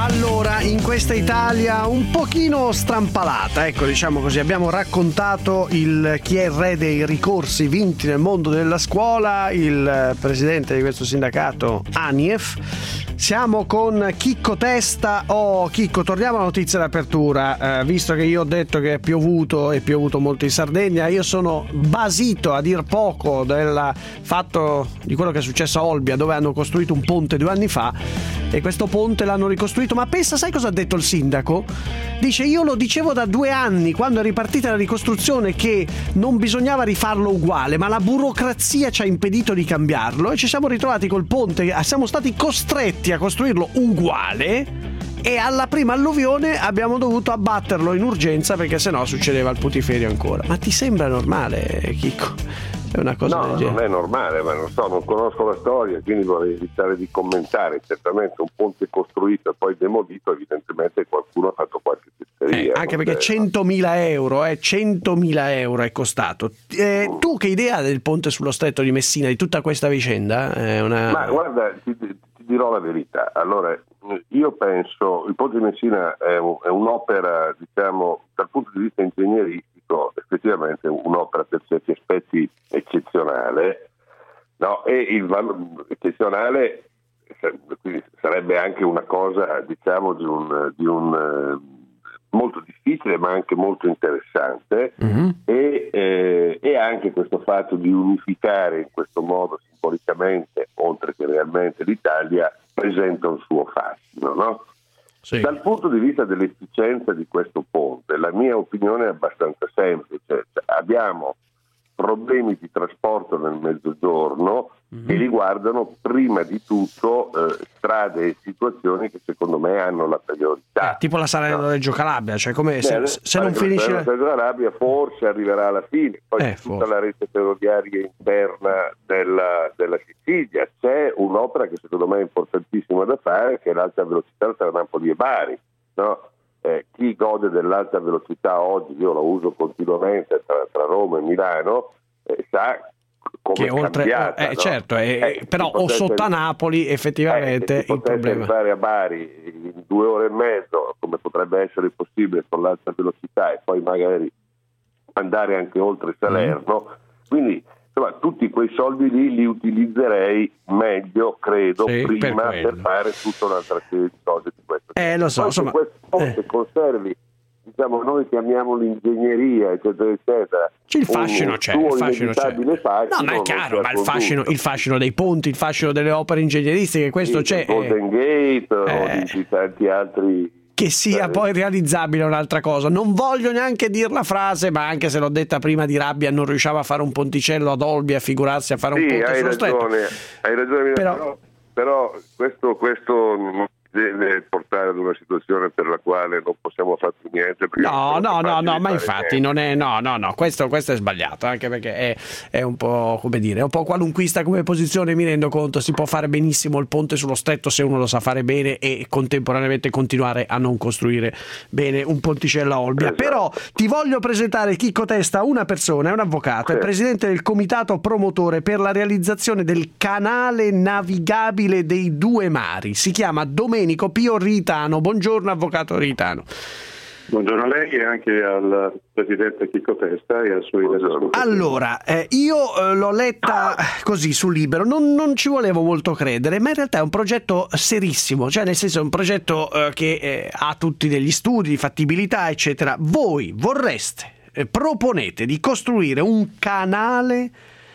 Allora, in questa Italia un pochino strampalata, ecco, diciamo così, abbiamo raccontato il chi è il re dei ricorsi vinti nel mondo della scuola, il presidente di questo sindacato ANIEF. Siamo con Chicco Testa. Oh Chicco, torniamo alla notizia d'apertura, eh, visto che io ho detto che è piovuto e piovuto molto in Sardegna. Io sono basito a dir poco del fatto di quello che è successo a Olbia, dove hanno costruito un ponte due anni fa e questo ponte l'hanno ricostruito, ma pensa, sai cosa ha detto il sindaco? Dice: io lo dicevo da due anni quando è ripartita la ricostruzione che non bisognava rifarlo uguale, ma la burocrazia ci ha impedito di cambiarlo e ci siamo ritrovati col ponte, siamo stati costretti a costruirlo uguale e alla prima alluvione abbiamo dovuto abbatterlo in urgenza perché sennò succedeva il putiferio ancora. Ma ti sembra normale, Chicco? È una cosa no, del genere. Non è normale, ma non so, non conosco la storia, quindi vorrei evitare di commentare. Certamente un ponte costruito e poi demolito, evidentemente qualcuno ha fatto qualche fesseria. Eh, anche perché centomila euro, eh, centomila euro è costato. Eh, tu che idea hai del ponte sullo stretto di Messina, di tutta questa vicenda? È una... Ma guarda, ti, ti dirò la verità. Allora, io penso, il ponte di Messina è, un, è un'opera, diciamo, dal punto di vista ingegneristico, effettivamente un'opera per certi aspetti eccezionale, no? E il valore eccezionale quindi sarebbe anche una cosa, diciamo, di un, di un eh, molto difficile ma anche molto interessante, mm-hmm. e, eh, e anche questo fatto di unificare in questo modo simbolicamente, oltre che realmente, l'Italia presenta un suo fascino, no? Sì. Dal punto di vista dell'efficienza di questo ponte, la mia opinione è abbastanza semplice. Cioè, abbiamo problemi di trasporto nel mezzogiorno mm-hmm. che riguardano prima di tutto eh, strade e situazioni che secondo me hanno la priorità. Eh, tipo la Salerno-Reggio Calabria, cioè come se, Beh, se non finisce la Reggio Calabria forse arriverà alla fine, poi eh, tutta forse. La rete ferroviaria interna della, della Sicilia. C'è un'opera che secondo me è importantissima da fare, che è l'alta velocità tra Napoli e Bari, no? Eh, chi gode dell'alta velocità oggi, io la uso continuamente tra, tra Roma e Milano, eh, sa come che è oltre, cambiata, eh, no? certo, eh, eh, però o sotto a Napoli effettivamente eh, il problema andare a Bari in due ore e mezzo, come potrebbe essere possibile con l'alta velocità, e poi magari andare anche oltre Salerno, mm. quindi insomma, tutti quei soldi lì li utilizzerei meglio, credo, sì, prima per, per fare tutta un'altra serie di cose di questo. Eh, lo so, poi insomma, questo ponte eh. conservi, diciamo, noi chiamiamolo ingegneria, eccetera, eccetera. C'è il fascino, un c'è, suo il fascino c'è. Fascino, no, ma è chiaro, ma il fascino, il fascino dei ponti, il fascino delle opere ingegneristiche, questo sì, c'è. Golden Gate eh, o di, di tanti altri. Che sia poi realizzabile è un'altra cosa. Non voglio neanche dire la frase, ma anche se l'ho detta prima di rabbia, non riusciva a fare un ponticello ad Olbia, figurarsi a fare sì, un ponte hai sullo ragione, stretto. Hai ragione, però, però, però questo, questo deve portare ad una situazione per la quale non possiamo fare più niente. No, no, no, no, ma infatti niente. non è, no, no, no, questo, questo è sbagliato, anche perché è, è un po', come dire, è un po' qualunquista come posizione, mi rendo conto. Si può fare benissimo il ponte sullo stretto se uno lo sa fare bene e contemporaneamente continuare a non costruire bene un ponticello a Olbia. Esatto. Però ti voglio presentare, Chicco Testa, una persona, è un avvocato, sì. È presidente del comitato promotore per la realizzazione del canale navigabile dei due mari, si chiama Domenico Pio Ritano. Buongiorno avvocato Ritano. Buongiorno a lei e anche al presidente Chicco Testa e al suo idolo. Allora, eh, io eh, l'ho letta così sul Libero, non, non ci volevo molto credere, ma in realtà è un progetto serissimo, cioè nel senso è un progetto eh, che eh, ha tutti degli studi di fattibilità, eccetera. Voi vorreste, eh, proponete di costruire un canale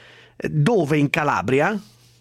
dove in Calabria?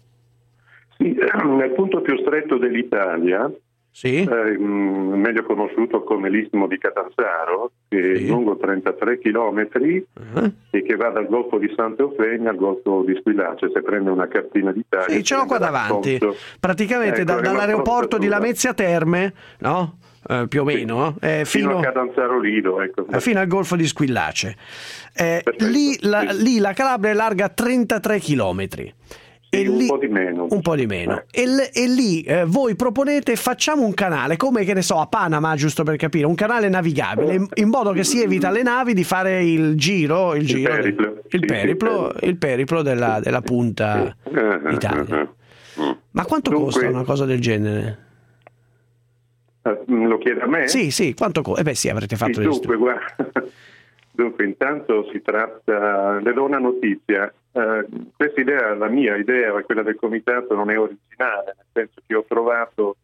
Sì, nel punto più stretto dell'Italia, sì. eh, meglio conosciuto come l'Istmo di Catanzaro, che sì. è lungo trentatré chilometri uh-huh. e che va dal Golfo di Santa Eufemia al Golfo di Squillace. Se prende una cartina d'Italia, sì, ce l'ho qua davanti, racconto. Praticamente ecco, da, dall'aeroporto di Lamezia Terme, no? Eh, più o meno sì. eh, fino, fino a Catanzaro Lido, ecco. eh, fino al Golfo di Squillace. Eh, lì, la, sì. lì la Calabria è larga trentatré chilometri. E un lì, po' di meno. Un po' di meno. Eh. E, l- e lì eh, voi proponete facciamo un canale, come che ne so, a Panama, giusto per capire, un canale navigabile, in, in modo che si evita alle navi di fare il giro, il, il giro, periplo, il sì, periplo, sì, il periplo della, della punta sì. Italia. Ma quanto Dunque, costa una cosa del genere? Uh, lo chiede a me? Sì, sì, quanto co- eh beh sì, avrete fatto sì, degli dunque, guarda, dunque, intanto si tratta, le do una notizia, uh, questa idea, la mia idea, quella del comitato, non è originale, nel senso che ho trovato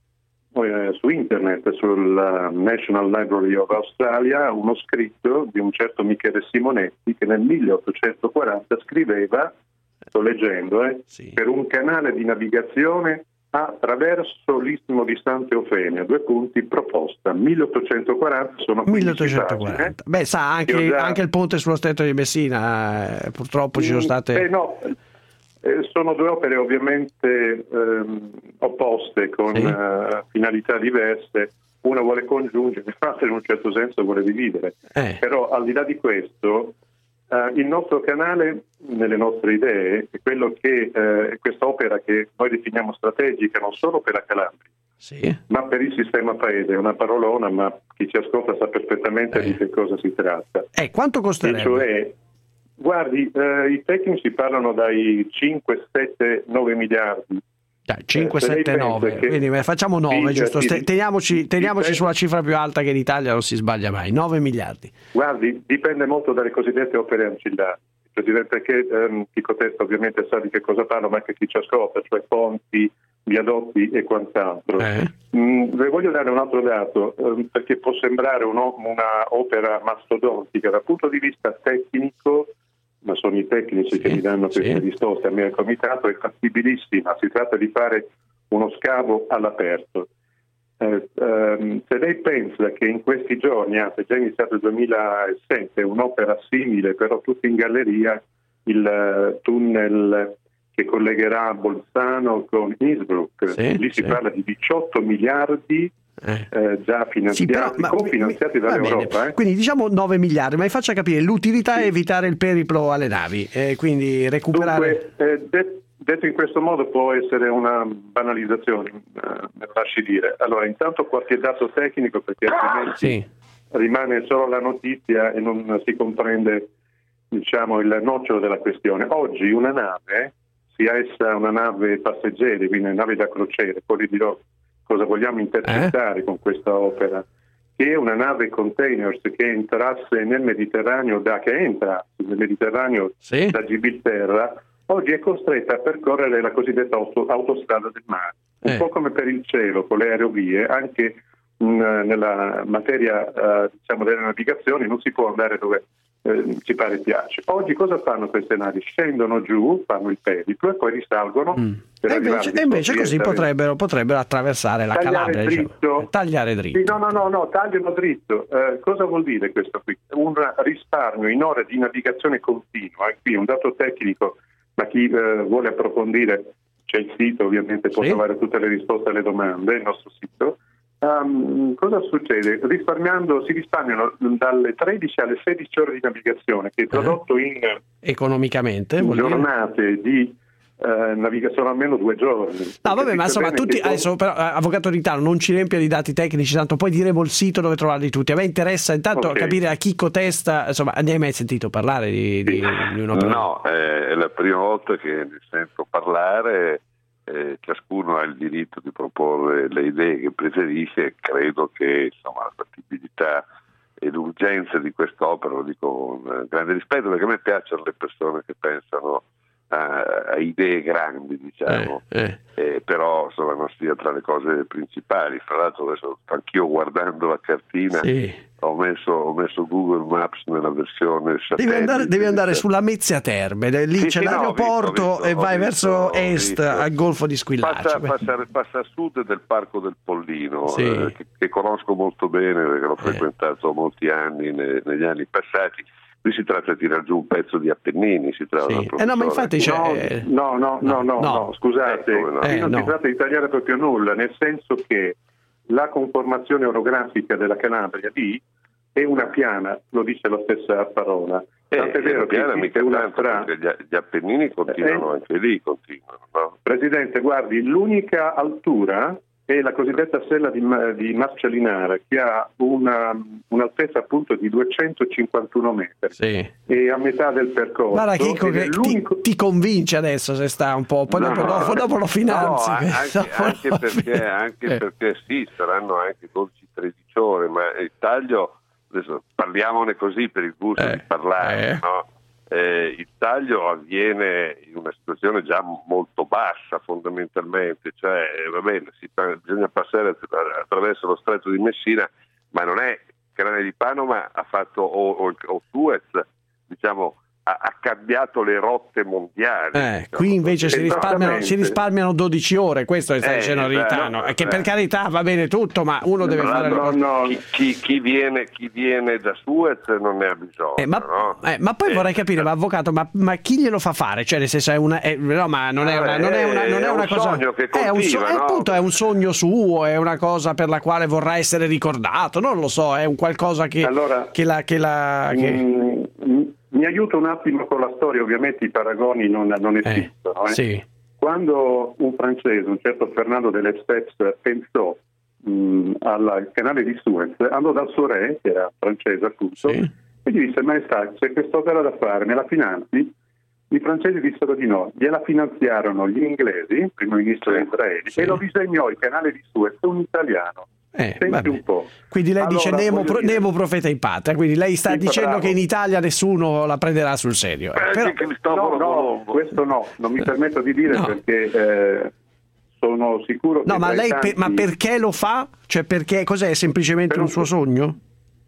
eh, su internet, sul uh, National Library of Australia, uno scritto di un certo Michele Simonetti che nel milleottocentoquaranta scriveva, sto leggendo, eh, sì. per un canale di navigazione attraverso l'istmo di Santa Eufemia, due punti, proposta milleottocentoquaranta, sono milleottocentoquaranta. Pagine. Beh, sa anche, già... anche il ponte sullo Stretto di Messina, eh, purtroppo ci sono state eh, no, eh, sono due opere ovviamente ehm, opposte con sì. uh, finalità diverse, una vuole congiungere, l'altra in un certo senso vuole dividere, eh. però al di là di questo Uh, il nostro canale, nelle nostre idee, è quello che uh, questa opera che noi definiamo strategica non solo per la Calabria, sì. ma per il sistema paese. È una parolona, ma chi ci ascolta sa perfettamente eh. di che cosa si tratta. Eh, quanto costerebbe? E cioè, guardi, uh, i tecnici parlano dai cinque, sette, nove miliardi. Dai, cinque, sette, nove, che... quindi facciamo nove, sì, giusto? Sì, teniamoci teniamoci sulla cifra più alta, che in Italia non si sbaglia mai, nove miliardi. Guardi, dipende molto dalle cosiddette opere ancillari, perché ehm, chi contesta ovviamente sa di che cosa parlo, ma anche chi ci ascolta, cioè ponti, viadotti e quant'altro. Eh. Mm, le voglio dare un altro dato, ehm, perché può sembrare uno, una opera mastodontica dal punto di vista tecnico, ma sono i tecnici sì, che mi danno queste sì. risposte a me al comitato, è fattibilissima, si tratta di fare uno scavo all'aperto. Eh, ehm, se lei pensa che in questi giorni, anzi già iniziato il duemilasette, un'opera simile, però tutta in galleria, il uh, tunnel che collegherà Bolzano con Innsbruck, sì, lì si sì. parla di diciotto miliardi Eh. Eh, già finanziati, sì, però, ma, cofinanziati dall'Europa. Eh. Quindi diciamo nove miliardi, ma mi faccia capire, l'utilità sì. è evitare il periplo alle navi, eh, quindi recuperare... Dunque, eh, det- detto in questo modo può essere una banalizzazione, eh, me lo lasci dire. Allora, intanto qualche dato tecnico, perché altrimenti sì. rimane solo la notizia e non si comprende, diciamo, il nocciolo della questione. Oggi una nave, sia essa una nave passeggeri, quindi una nave da crociere, poi vi dirò cosa vogliamo intercettare eh? con questa opera, che è una nave containers che entrasse nel Mediterraneo, da che entra nel Mediterraneo sì. da Gibilterra, oggi è costretta a percorrere la cosiddetta auto, autostrada del mare, un eh. po' come per il cielo con le aerovie, anche mh, nella materia uh, diciamo delle navigazioni non si può andare dove eh, ci pare e piace. Oggi cosa fanno queste navi? Scendono giù, fanno il periplo e poi risalgono mm. per e invece, e invece così potrebbero, potrebbero attraversare la tagliare Calabria, dritto. Diciamo. Tagliare dritto. Sì, no, no, no, no, tagliano dritto. Eh, cosa vuol dire questo qui? Un risparmio in ore di navigazione continua. E qui un dato tecnico, ma chi eh, vuole approfondire c'è il sito, ovviamente può sì. trovare tutte le risposte alle domande, il nostro sito. Um, cosa succede? Risparmiando, si risparmiano dalle tredici alle sedici ore di navigazione, che è tradotto in economicamente in giornate di uh, navigazione almeno due giorni. No, vabbè, ma insomma, tutti adesso, però, avvocato Ritano, non ci riempia di dati tecnici, tanto poi diremo il sito dove trovarli tutti. A me interessa intanto okay. capire a chi cotesta, insomma, ne hai mai sentito parlare di, di, di un'opera? No, è la prima volta che ne sento parlare. Eh, ciascuno ha il diritto di proporre le idee che preferisce e credo che insomma, la fattibilità e l'urgenza di quest'opera, lo dico con grande rispetto, perché a me piacciono le persone che pensano a, a idee grandi, diciamo, eh, eh. Eh, però insomma, non sia tra le cose principali. Fra l'altro adesso anch'io guardando la cartina sì. Ho messo, ho messo Google Maps nella versione satellite. Devi andare, devi andare sulla Mezzia Terme, lì sì, c'è sì, l'aeroporto no, visto, e vai visto, verso est visto. Al Golfo di Squillace. Passa, passa, passa a sud del Parco del Pollino, sì. eh, che, che conosco molto bene perché l'ho eh. frequentato molti anni ne, negli anni passati. Qui si tratta di tirar giù un pezzo di Appennini, si tratta sì. eh no, ma infatti c'è... no, no, no, no, no, no, no, scusate, eh, no. Eh, non no. si tratta di tagliare proprio nulla, nel senso che la conformazione orografica della Calabria lì è una piana, lo dice la stessa parola. Eh, Tant'è vero che piana, mica una tanto, tra... gli, gli Appennini continuano eh, anche lì, continuano. No? Presidente, guardi, l'unica altura è la cosiddetta sella di, di Marcellinara, che ha una, un'altezza appunto di duecentocinquantuno metri, sì. e a metà del percorso. Guarda Chicco che ti, ti convince adesso se sta un po', poi No, dopo, dopo, dopo lo finanzi. No, anche, anche perché, anche Eh. perché sì, saranno anche dodici tredici ore, ma il taglio, adesso parliamone così per il gusto Eh, di parlare, eh. no? Eh, il taglio avviene in una situazione già molto bassa fondamentalmente, cioè va bene, si, bisogna passare attraverso lo stretto di Messina, ma non è Canale di Panama ha fatto o, o, o Suez, diciamo, ha, ha cambiato le rotte mondiali. Eh, diciamo. qui invece si risparmiano, Esattamente. si risparmiano dodici ore, questo è sta Eh, dicendo Ritano, no, e che per eh. carità va bene tutto, ma uno deve No, fare le no, cose. no, chi, chi, chi, viene, chi viene da Suez non ne ha bisogno, Eh, ma, no? eh, ma poi Eh, vorrei capire, ma avvocato, ma, ma chi glielo fa fare? Cioè, nel senso, è una. È, no, ma non è una, non è una, non è È una un cosa. sogno che è un, so- coltiva, è, no? appunto, è un sogno suo, è una cosa per la quale vorrà essere ricordato. Non lo so, è un qualcosa che. Allora, che la. Che la che... Mm, mm, mi aiuto un attimo con la storia, ovviamente i paragoni non, non esistono. Eh, sì. Quando un francese, un certo Fernando de Lesseps, pensò mh, al canale di Suez, andò dal suo re, che era francese appunto, Sì. e gli disse: maestà, c'è quest'opera da fare, me la finanzi? I francesi dissero di no, gliela finanziarono gli inglesi, il primo ministro di Israele, Sì. e lo disegnò il canale di Suez un italiano. Eh, Senti vabbè. un po'. Quindi lei dice Allora, Nemo, voglio pro- dire- Nemo profeta in patria, quindi lei sta Sì, dicendo bravo. che in Italia nessuno la prenderà sul serio. Eh, però- No, no, questo no, non mi permetto di dire No. perché eh, sono sicuro che no, ma tra i lei per- tanti- ma perché lo fa? Cioè, perché cos'è? Semplicemente Per un un- suo sogno?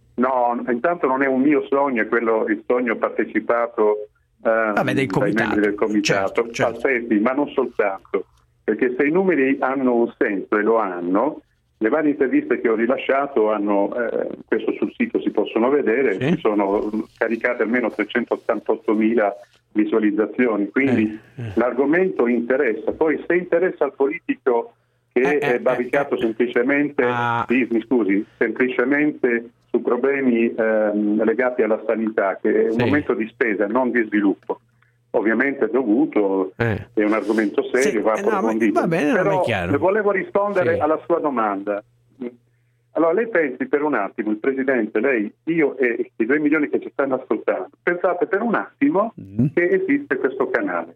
No, intanto non è un mio sogno, è quello il sogno partecipato ehm, Vabbè, del dai comitato. membri del comitato, Certo, certo. Aspetti, ma non soltanto, perché se i numeri hanno un senso e lo hanno, le varie interviste che ho rilasciato hanno, eh, questo sul sito si possono vedere, Sì. ci sono caricate almeno trecentottantottomila visualizzazioni, quindi Eh, eh. l'argomento interessa. Poi se interessa al politico che Eh, eh, è baricato eh, eh. semplicemente, Ah. sì, mi scusi, semplicemente su problemi ehm, legati alla sanità, che è un Sì. momento di spesa, non di sviluppo. Ovviamente è dovuto, Eh. è un argomento serio, Sì, va eh, no, ma- approfondito. va bene, no, ma è Però chiaro. volevo rispondere Sì. alla sua domanda. Allora, lei pensi per un attimo, il Presidente, lei, io e i due milioni che ci stanno ascoltando, pensate per un attimo Mm. che esiste questo canale.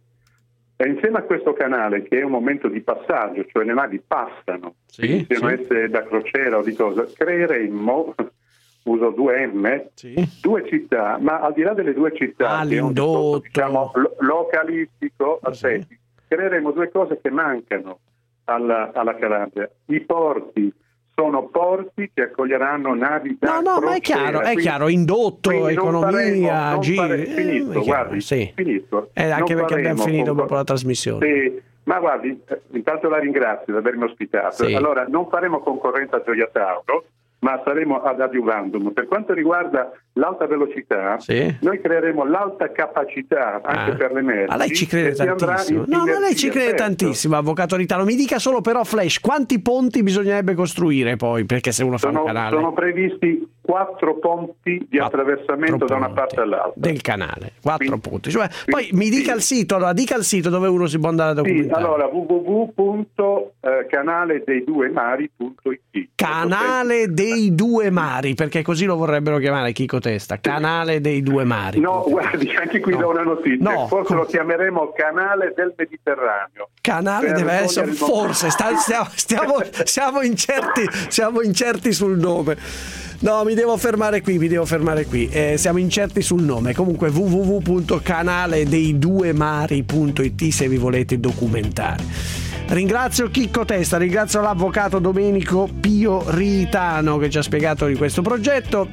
E insieme a questo canale, che è un momento di passaggio, cioè le navi passano, Sì, siano sì. esse da crociera o di cosa, creeremmo, uso due M, Sì. due città, ma al di là delle due città, Ah, che è un discorso, l'indotto. diciamo, lo- localistico, Sì. aspetti, creeremo due cose che mancano alla, alla Calabria. I porti sono porti che accoglieranno navi da No, no, ma è crociera, chiaro, è quindi- chiaro, indotto, quindi non economia, faremo- non giri. fare- eh, finisco, è chiaro, guardi, sì. finisco. Eh, anche Non perché abbiamo faremo finito con- proprio la trasmissione. Sì, ma guardi, eh, intanto la ringrazio di avermi ospitato. Sì. Allora, non faremo concorrenza a Gioia Tauro, ma saremo ad adiuvandum. Per quanto riguarda l'alta velocità, Sì. noi creeremo l'alta capacità anche Ah. per le merci. Ma lei ci crede e si andrà tantissimo. in No, ma lei ci sinergia, crede certo. tantissimo, avvocato Ritano. Mi dica solo però, Flash, quanti ponti bisognerebbe costruire poi? Perché se uno fa Sono, un canale sono previsti quattro ponti di Quattro attraversamento da una ponti parte all'altra. del canale, quattro Quindi- punti. Cioè, quindi- poi mi dica sì. il sito, allora dica il sito dove uno si può andare a Sì, documentare. allora w w w punto canale dei due mari punto i t. Canale dei due mari, perché così lo vorrebbero chiamare Chico Testa. Canale dei due mari. No, guardi, anche qui No. do una notizia. No, Forse com- lo chiameremo Canale del Mediterraneo. Canale Per deve essere, togliere il nome. forse sta- stiamo, stiamo, siamo, incerti, siamo incerti sul nome. No, mi devo fermare qui, mi devo fermare qui. Eh, siamo incerti sul nome. Comunque w w w punto canale dei due mari punto i t se vi volete documentare. Ringrazio Chicco Testa, ringrazio l'avvocato Domenico Pio Ritano che ci ha spiegato di questo progetto.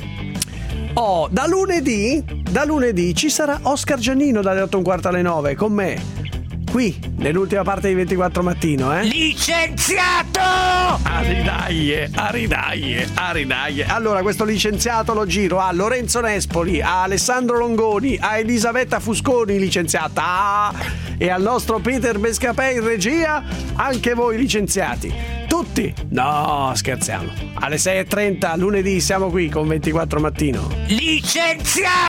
Oh, da lunedì, da lunedì ci sarà Oscar Giannino dalle otto e un quarto alle nove con me. Qui, nell'ultima parte di ventiquattro mattino, eh? Licenziato! Aridaglie, aridaglie, aridaglie. Allora, questo licenziato lo giro a Lorenzo Nespoli, a Alessandro Longoni, a Elisabetta Fusconi, licenziata, ah, e al nostro Peter Bescapè in regia, anche voi licenziati. Tutti? No, scherziamo. Alle sei e trenta lunedì siamo qui con ventiquattro mattino. Licenziato!